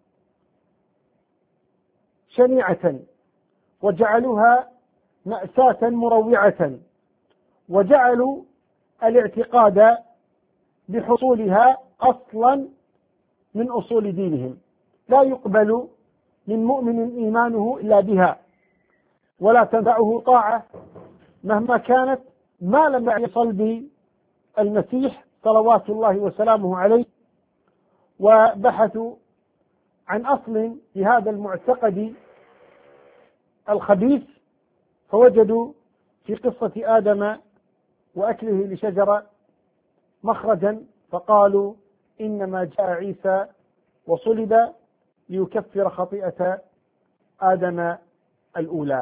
شنيعة، وجعلوها مأساة مروعة، وجعلوا الاعتقاد بحصولها أصلا من أصول دينهم، لا يقبل من مؤمن إيمانه إلا بها، ولا تنفعه طاعة مهما كانت ما لم يعي صلب المسيح صلوات الله وسلامه عليه. وبحثوا عن أصل في هذا المعتقد الخبيث، فوجدوا في قصة آدم وأكله لشجرة مخرجا، فقالوا إنما جاء عيسى وصلب ليكفر خطيئة آدم الأولى.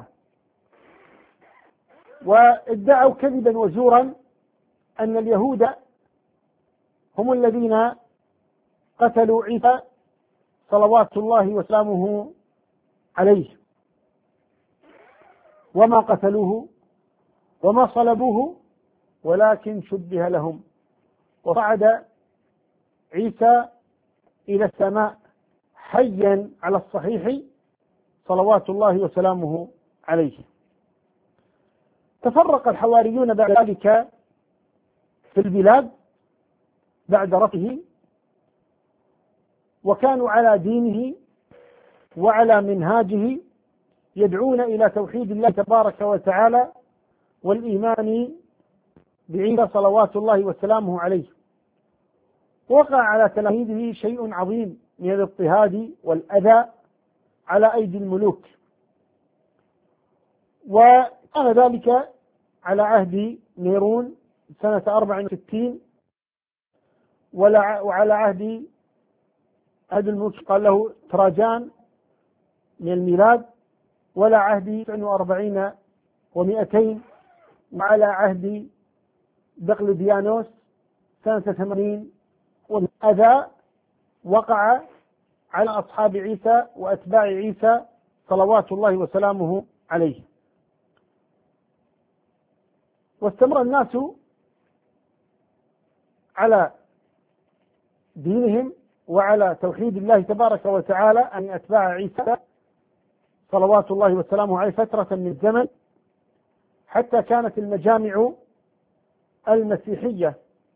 وادعوا كذبا وزورا أن اليهود هم الذين قتلوا عيسى صلوات الله وسلامه عليه، وما قتلوه وما صلبوه، ولكن شبه لهم. وصعد عيسى إلى السماء حيا على الصحيح صلوات الله وسلامه عليه. تفرق الحواريون بعد ذلك في البلاد بعد رفعه، وكانوا على دينه وعلى منهاجه، يدعون إلى توحيد الله تبارك وتعالى والإيمان بعيسى صلوات الله وسلامه عليه. وقع على تلاميذه شيء عظيم من الاضطهاد والأذى على أيدي الملوك، وكان ذلك على عهد نيرون سنة أربع وستين، وعلى عهد هذا الملك قال له تراجان من الميلاد، ولا عهد تسع وأربعين ومئتين، وعلى عهد دقلديانوس سنة ثمانين. والأذى وقع على أصحاب عيسى وأتباع عيسى صلوات الله وسلامه عليه. واستمر الناس على دينهم وعلى توحيد الله تبارك وتعالى أن أتباع عيسى صلوات الله وسلامه عليه فترة من الزمن، حتى كانت المجامع المسيحية،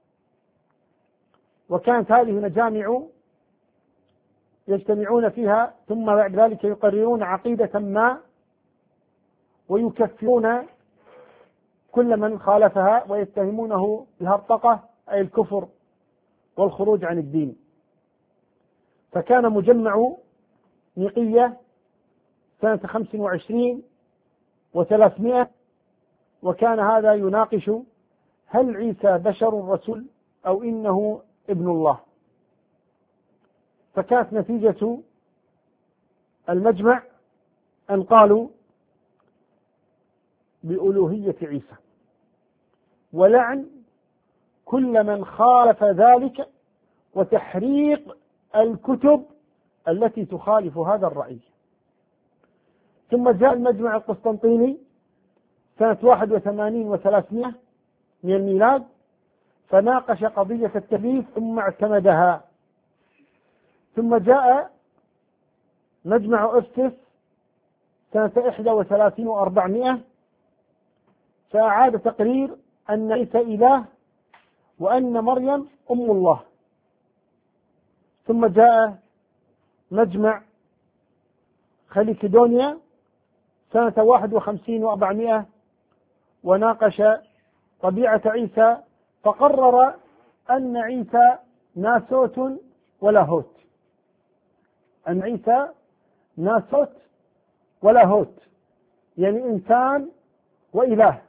وكانت هذه المجامع يجتمعون فيها، ثم بعد ذلك يقررون عقيدة ما ويكفرون كل من خالفها ويتهمونه بالهرطقة، أي الكفر والخروج عن الدين. فكان مجمع نقية سنة خمس وعشرين وثلاثمائة، وكان هذا يناقش هل عيسى بشر رسول أو إنه ابن الله. فكانت نتيجة المجمع أن قالوا بألوهية عيسى، ولعن كل من خالف ذلك، وتحريق الكتب التي تخالف هذا الرأي. ثم جاء المجمع القسطنطيني سنة واحد وثمانين وثلاثمائة من الميلاد، فناقش قضية التثليث ثم اعتمدها. ثم جاء مجمع أفسس سنة إحدى وثلاثين وأربعمائة، فأعاد تقرير أن عيسى إله وأن مريم أم الله. ثم جاء مجمع خليكيدونيا سنة واحد وخمسين وأربعمائة، وناقش طبيعة عيسى، فقرر أن عيسى ناسوت ولاهوت، أن عيسى ناسوت ولاهوت، يعني إنسان وإله.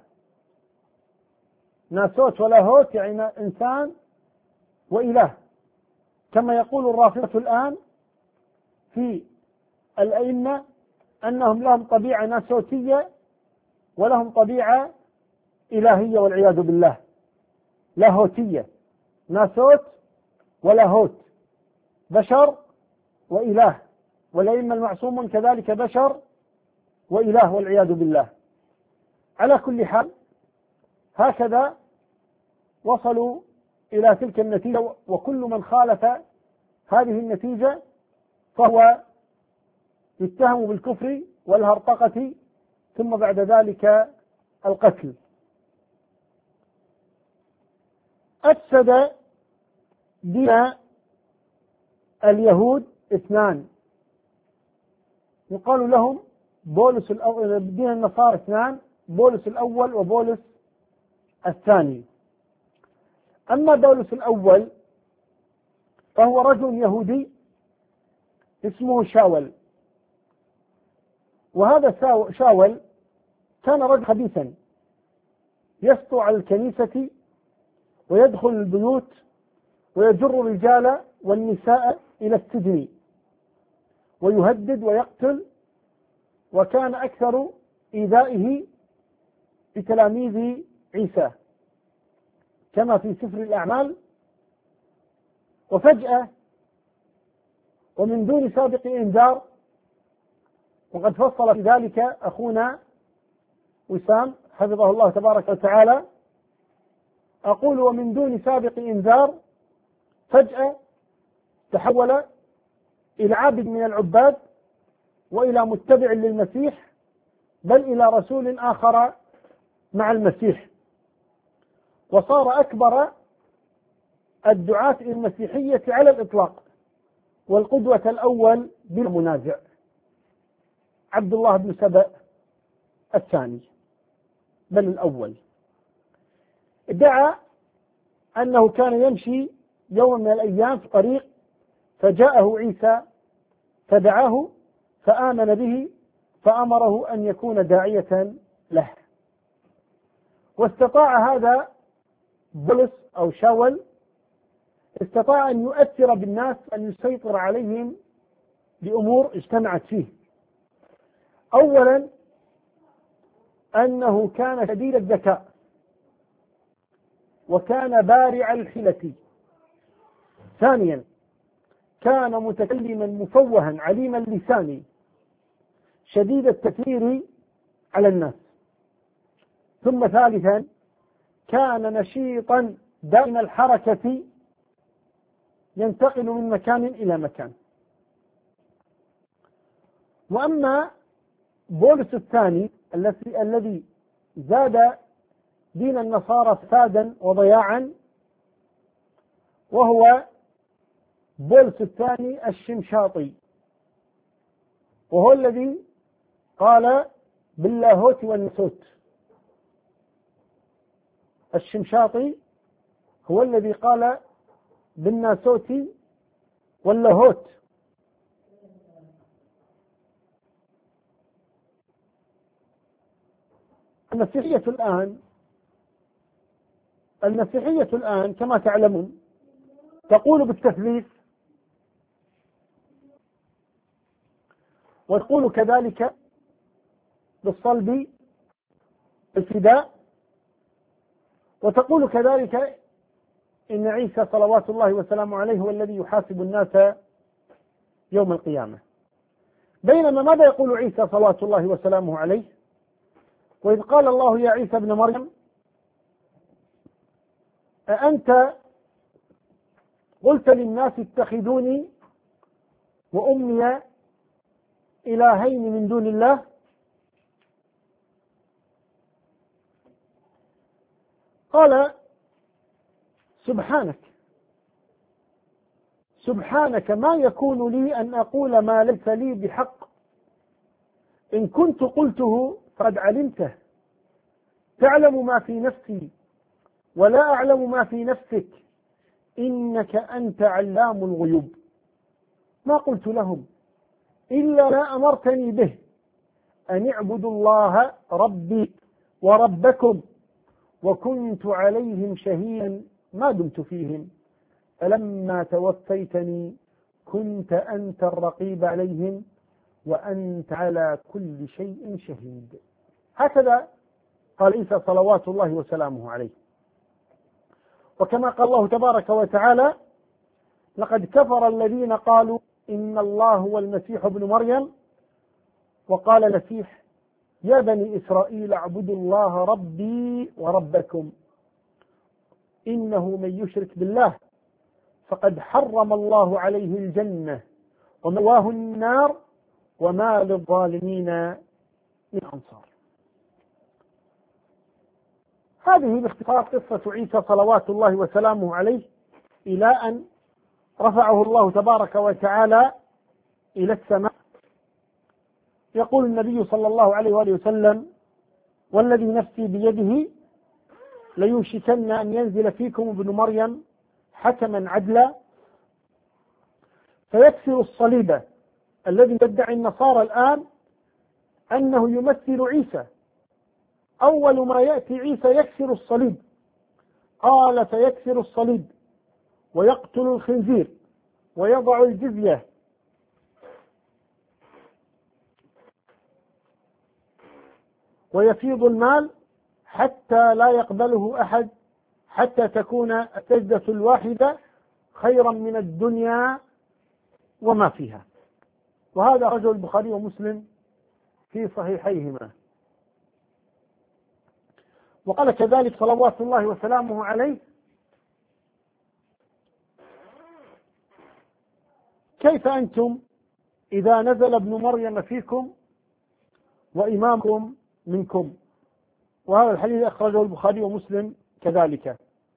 ناسوت ولاهوت يعني إنسان وإله، كما يقول الرافضة الآن في الأئمة أنهم لهم طبيعة ناسوتية ولهم طبيعة إلهية والعياذ بالله، لاهوتية. ناسوت ولاهوت، بشر وإله، والأئمة المعصومون كذلك بشر وإله والعياذ بالله. على كل حال هكذا وصلوا إلى تلك النتيجة، وكل من خالف هذه النتيجة فهو يتهم بالكفر والهرطقة، ثم بعد ذلك القتل. أفسد دين اليهود اثنان يقال لهم بولس الأول، دين النصارى اثنان، بولس الأول وبولس الثاني. أما بولس الأول فهو رجل يهودي اسمه شاول، وهذا شاول كان رجل خبيثا يسطو على الكنيسة ويدخل البيوت ويجر الرجال والنساء إلى السجن ويهدد ويقتل، وكان أكثر إيذائه بتلاميذ عيسى كما في سفر الأعمال. وفجأة ومن دون سابق إنذار، وقد فصل في ذلك أخونا وسام حفظه الله تبارك وتعالى، أقول ومن دون سابق إنذار فجأة تحول إلى عابد من العباد وإلى متبع للمسيح، بل إلى رسول آخر مع المسيح، وصار أكبر الدعاة إلى المسيحية على الإطلاق، والقدوة الأول بالمنازع عبد الله بن سبأ الثاني، بل الأول. ادعى أنه كان يمشي يوم من الأيام في طريق فجاءه عيسى فدعاه فآمن به فأمره أن يكون داعية له. واستطاع هذا بولس أو شاول استطاع أن يؤثر بالناس، أن يسيطر عليهم بأمور اجتمعت فيه. أولا أنه كان شديد الذكاء، وكان بارع الحيلة. ثانيا كان متكلما مفوها عليم اللسان شديد التأثير على الناس. ثم ثالثا كان نشيطا دائم الحركة ينتقل من مكان إلى مكان. وأما بولس الثاني الذي زاد دين النصارى فسادا وضياعا، وهو بولس الثاني الشمشاطي، وهو الذي قال باللاهوت والناسوت. الشمشاطي هو الذي قال بالناسوت واللاهوت. المسيحية الآن المسيحية الآن كما تعلمون تقول بالتثليث، وتقول كذلك بالصلب الفداء، وتقول كذلك إن عيسى صلوات الله وسلامه عليه هو الذي يحاسب الناس يوم القيامة. بينما ماذا يقول عيسى صلوات الله وسلامه عليه؟ وإذ قال الله يا عيسى ابن مريم أأنت قلت للناس اتخذوني وأمي إلهين من دون الله؟ قال سبحانك سبحانك ما يكون لي أن أقول ما ليس لي بحق، إن كنت قلته فقد علمته، تعلم ما في نفسي ولا أعلم ما في نفسك، إنك أنت علام الغيوب. ما قلت لهم إلا ما أمرتني به، أن اعبدوا الله ربي وربكم، وكنت عليهم شهيدا ما دمت فيهم، فلما توفيتني كنت أنت الرقيب عليهم وأنت على كل شيء شهيد. هكذا قال عيسى صلوات الله وسلامه عليه. وكما قال الله تبارك وتعالى لقد كفر الذين قالوا إن الله هو المسيح ابن مريم، وقال المسيح يا بني إسرائيل اعبدوا الله ربي وربكم، إنه من يشرك بالله فقد حرم الله عليه الجنة ومأواه النار وما للظالمين من أنصار. هذه باختصار قصة عيسى صلوات الله وسلامه عليه إلى أن رفعه الله تبارك وتعالى إلى السماء. يقول النبي صلى الله عليه وآله وسلم والذي نفسي بيده ليوشكن أن ينزل فيكم ابن مريم حكما عدلا فيكسر الصليب الذي يدعي النصارى الآن أنه يمثل عيسى. أول ما يأتي عيسى يكسر الصليب، قال فيكسر الصليب ويقتل الخنزير ويضع الجزية ويفيض المال حتى لا يقبله أحد، حتى تكون السجدة الواحدة خيرا من الدنيا وما فيها. وهذا رجل البخاري ومسلم في صحيحيهما. وقال كذلك صلوات الله وسلامه عليه كيف أنتم إذا نزل ابن مريم فيكم وإمامكم منكم. وهذا الحديث أخرجه البخاري ومسلم كذلك.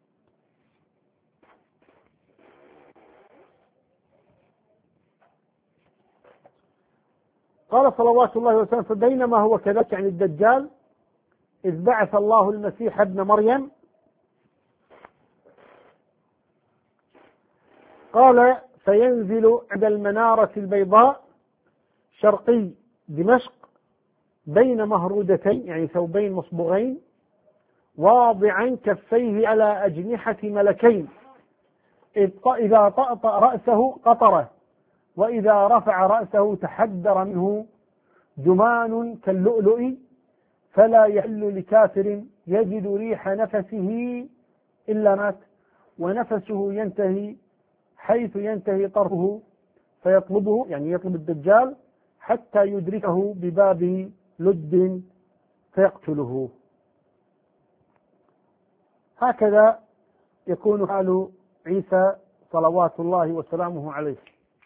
قال صلوات الله وسلامه فبينما هو كذلك يعني الدجال إذ بعث الله المسيح ابن مريم قال فينزل عند المنارة البيضاء شرقي دمشق بين مهرودتين يعني ثوبين مصبوغين واضعا كفيه على أجنحة ملكين، إذا طأطأ رأسه قطره وإذا رفع رأسه تحدر منه جمان كاللؤلؤ، فلا يحل لكافر يجد ريح نفسه إلا مات، ونفسه ينتهي حيث ينتهي طرفه فيطلبه يعني يطلب الدجال حتى يدركه بباب لد فيقتله. هكذا يكون حال عيسى صلوات الله وسلامه عليه.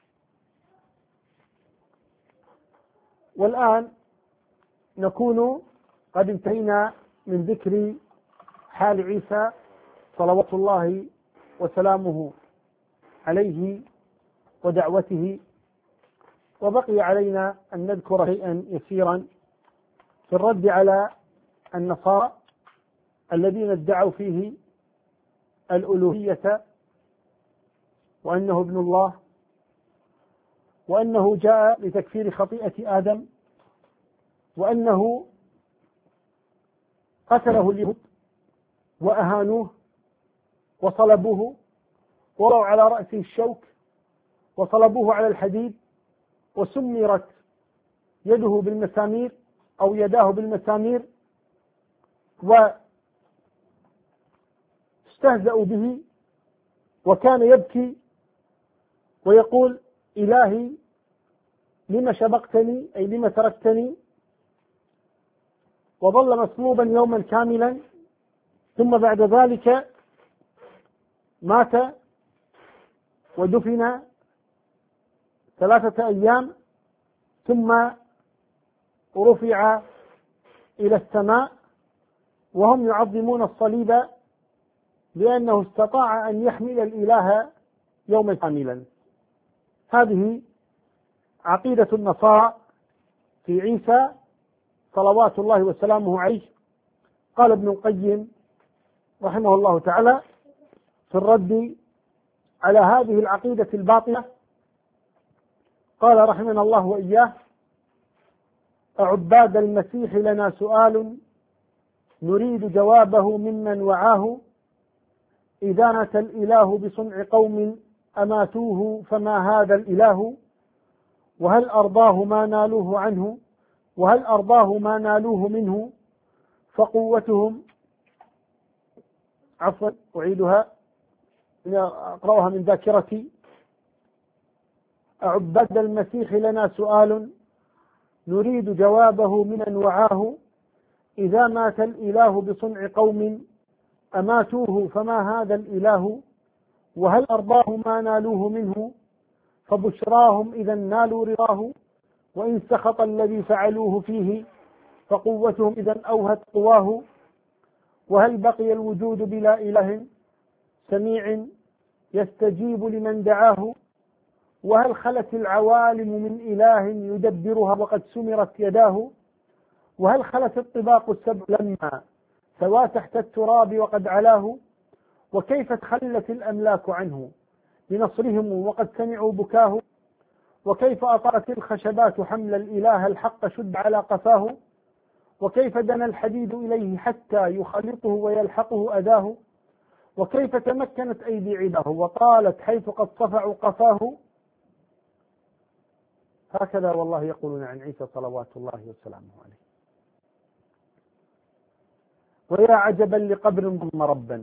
والآن نكون قد انتهينا من ذكر حال عيسى صلوات الله وسلامه عليه ودعوته، وبقي علينا أن نذكر شيئا يسيرا في الرد على النصارى الذين ادعوا فيه الألوهية وأنه ابن الله وأنه جاء لتكفير خطيئة آدم وأنه قتله اليهود وأهانوه وصلبوه ووضعوا على رأسه الشوك وصلبوه على الحديد وسمرت يده بالمسامير أو يداه بالمسامير واستهزأوا به، وكان يبكي ويقول: إلهي لم شبقتني، أي لم تركتني؟ وظل مصلوبا يوما كاملا، ثم بعد ذلك مات ودفن ثلاثة أيام، ثم رفع إلى السماء، وهم يعظمون الصليب لأنه استطاع أن يحمل الإله يوما كاملا. هذه عقيدة النصارى في عيسى صلوات الله وسلامه عليه. قال ابن القيم رحمه الله تعالى في الرد على هذه العقيدة الباطلة، قال رحمنا الله وإياه: أعباد المسيح لنا سؤال نريد جوابه ممن وعاه، إذا مات الإله بصنع قوم أماتوه فما هذا الإله، وهل أرضاه ما نالوه عنه وهل أرضاه ما نالوه منه، فقوتهم عفوا أعيدها أقرأها من ذاكرتي: أعباد المسيح لنا سؤال نريد جوابه ممن وعاه، إذا مات الإله بصنع قوم أماتوه فما هذا الإله، وهل أرضاه ما نالوه منه، فبشراهم إذا نالوا رضاه، وإن سخط الذي فعلوه فيه فقوتهم إذا أوهت قواه، وهل بقي الوجود بلا إله سميع يستجيب لمن دعاه، وهل خلت العوالم من إله يدبرها وقد سمرت يداه، وهل خلت الطباق السبع لما سوى تحت التراب وقد علاه، وكيف تخلت الأملاك عنه لنصرهم وقد سمعوا بكاه، وكيف أطرت الخشبات حمل الإله الحق شد على قفاه، وكيف دنا الحديد إليه حتى يخلطه ويلحقه أداه، وكيف تمكنت أيدي عباه وطالت حيث قد صفعوا قفاه. هكذا والله يقولون عن عيسى صلوات الله وسلامه عليه. ويا عجبا لقبر ضم ربا،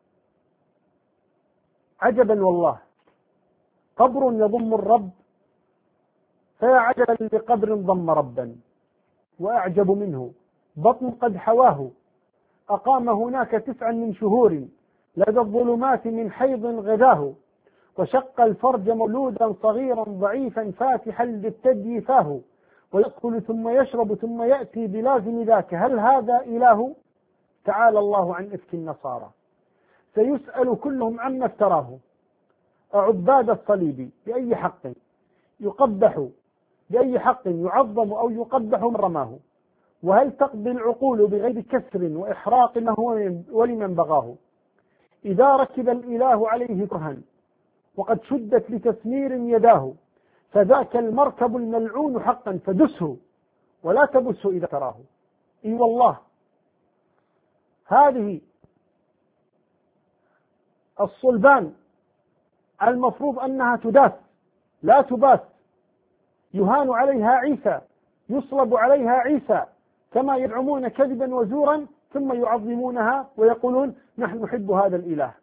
عجبا والله، قبر يضم الرب، فيا عجبا لقبر ضم ربا، وأعجب منه بطن قد حواه، أقام هناك تسعا من شهور لدى الظلمات من حيض غداه، وشق الفرج مولودا صغيرا ضعيفا فاتحا للثدي فاه، ويأكل ثم يشرب ثم يأتي بلازم ذاك، هل هذا إله؟ تعالى الله عن إفك النصارى، سيسأل كلهم عما افتراه. أعباد الصليب بأي حق يقبح، بأي حق يعظم أو يقبح من رماه، وهل تقضي العقول بغير كسر وإحراق ما هو ولمن بغاه، إذا ركب الإله عليه كرها وقد شدت لتسمير يداه، فذاك المركب الملعون حقا فدسه ولا تبسه إذا تراه. إي والله هذه الصلبان المفروض أنها تداس لا تباس، يهان عليها عيسى، يصلب عليها عيسى، كما يدعمون كذبا وزورا ثم يعظمونها ويقولون نحن نحب هذا الإله.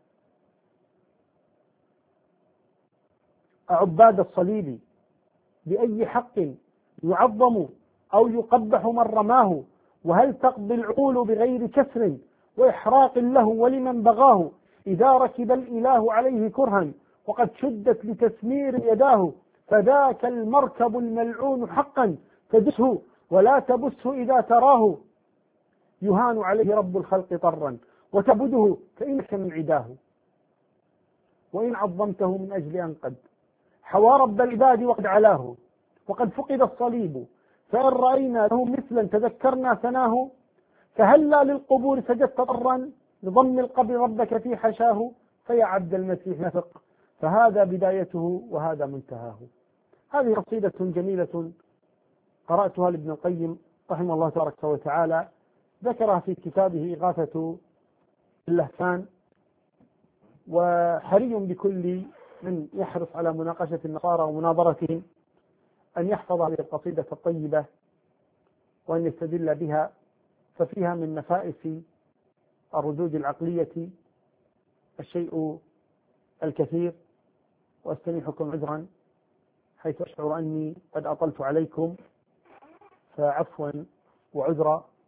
أعباد الصليب بأي حق يعظم أو يقبح من رماه، وهل تقضي العقول بغير كسر وإحراق له ولمن بغاه، إذا ركب الإله عليه كرها وقد شدت لتسمير يداه، فذاك المركب الملعون حقا فدسه ولا تبسه إذا تراه، يهان عليه رب الخلق طرا وتبده فإنك من عداه، وإن عظمته من أجل أن قد حوى رب العباد وقد علاه، وقد فقد الصليب فإن رأينا له مثلا تذكرنا ثناه، فهلا للقبور سجدت طرا لضم القبر ربك في حشاه، فيا عبد المسيح نفق فهذا بدايته وهذا منتهاه. هذه قصيدة جميلة قرأتها لابن القيم رحمه الله تبارك وتعالى، ذكرها في كتابه إغاثة اللهفان، وحري بكل من يحرص على مناقشة النصارى ومناظرتهم أن يحفظ هذه القصيدة الطيبة وأن يستدل بها، ففيها من نفائس الردود العقلية الشيء الكثير، وأستميحكم عذرا حيث أشعر أني قد أطلت عليكم، فعفوا وعذرا.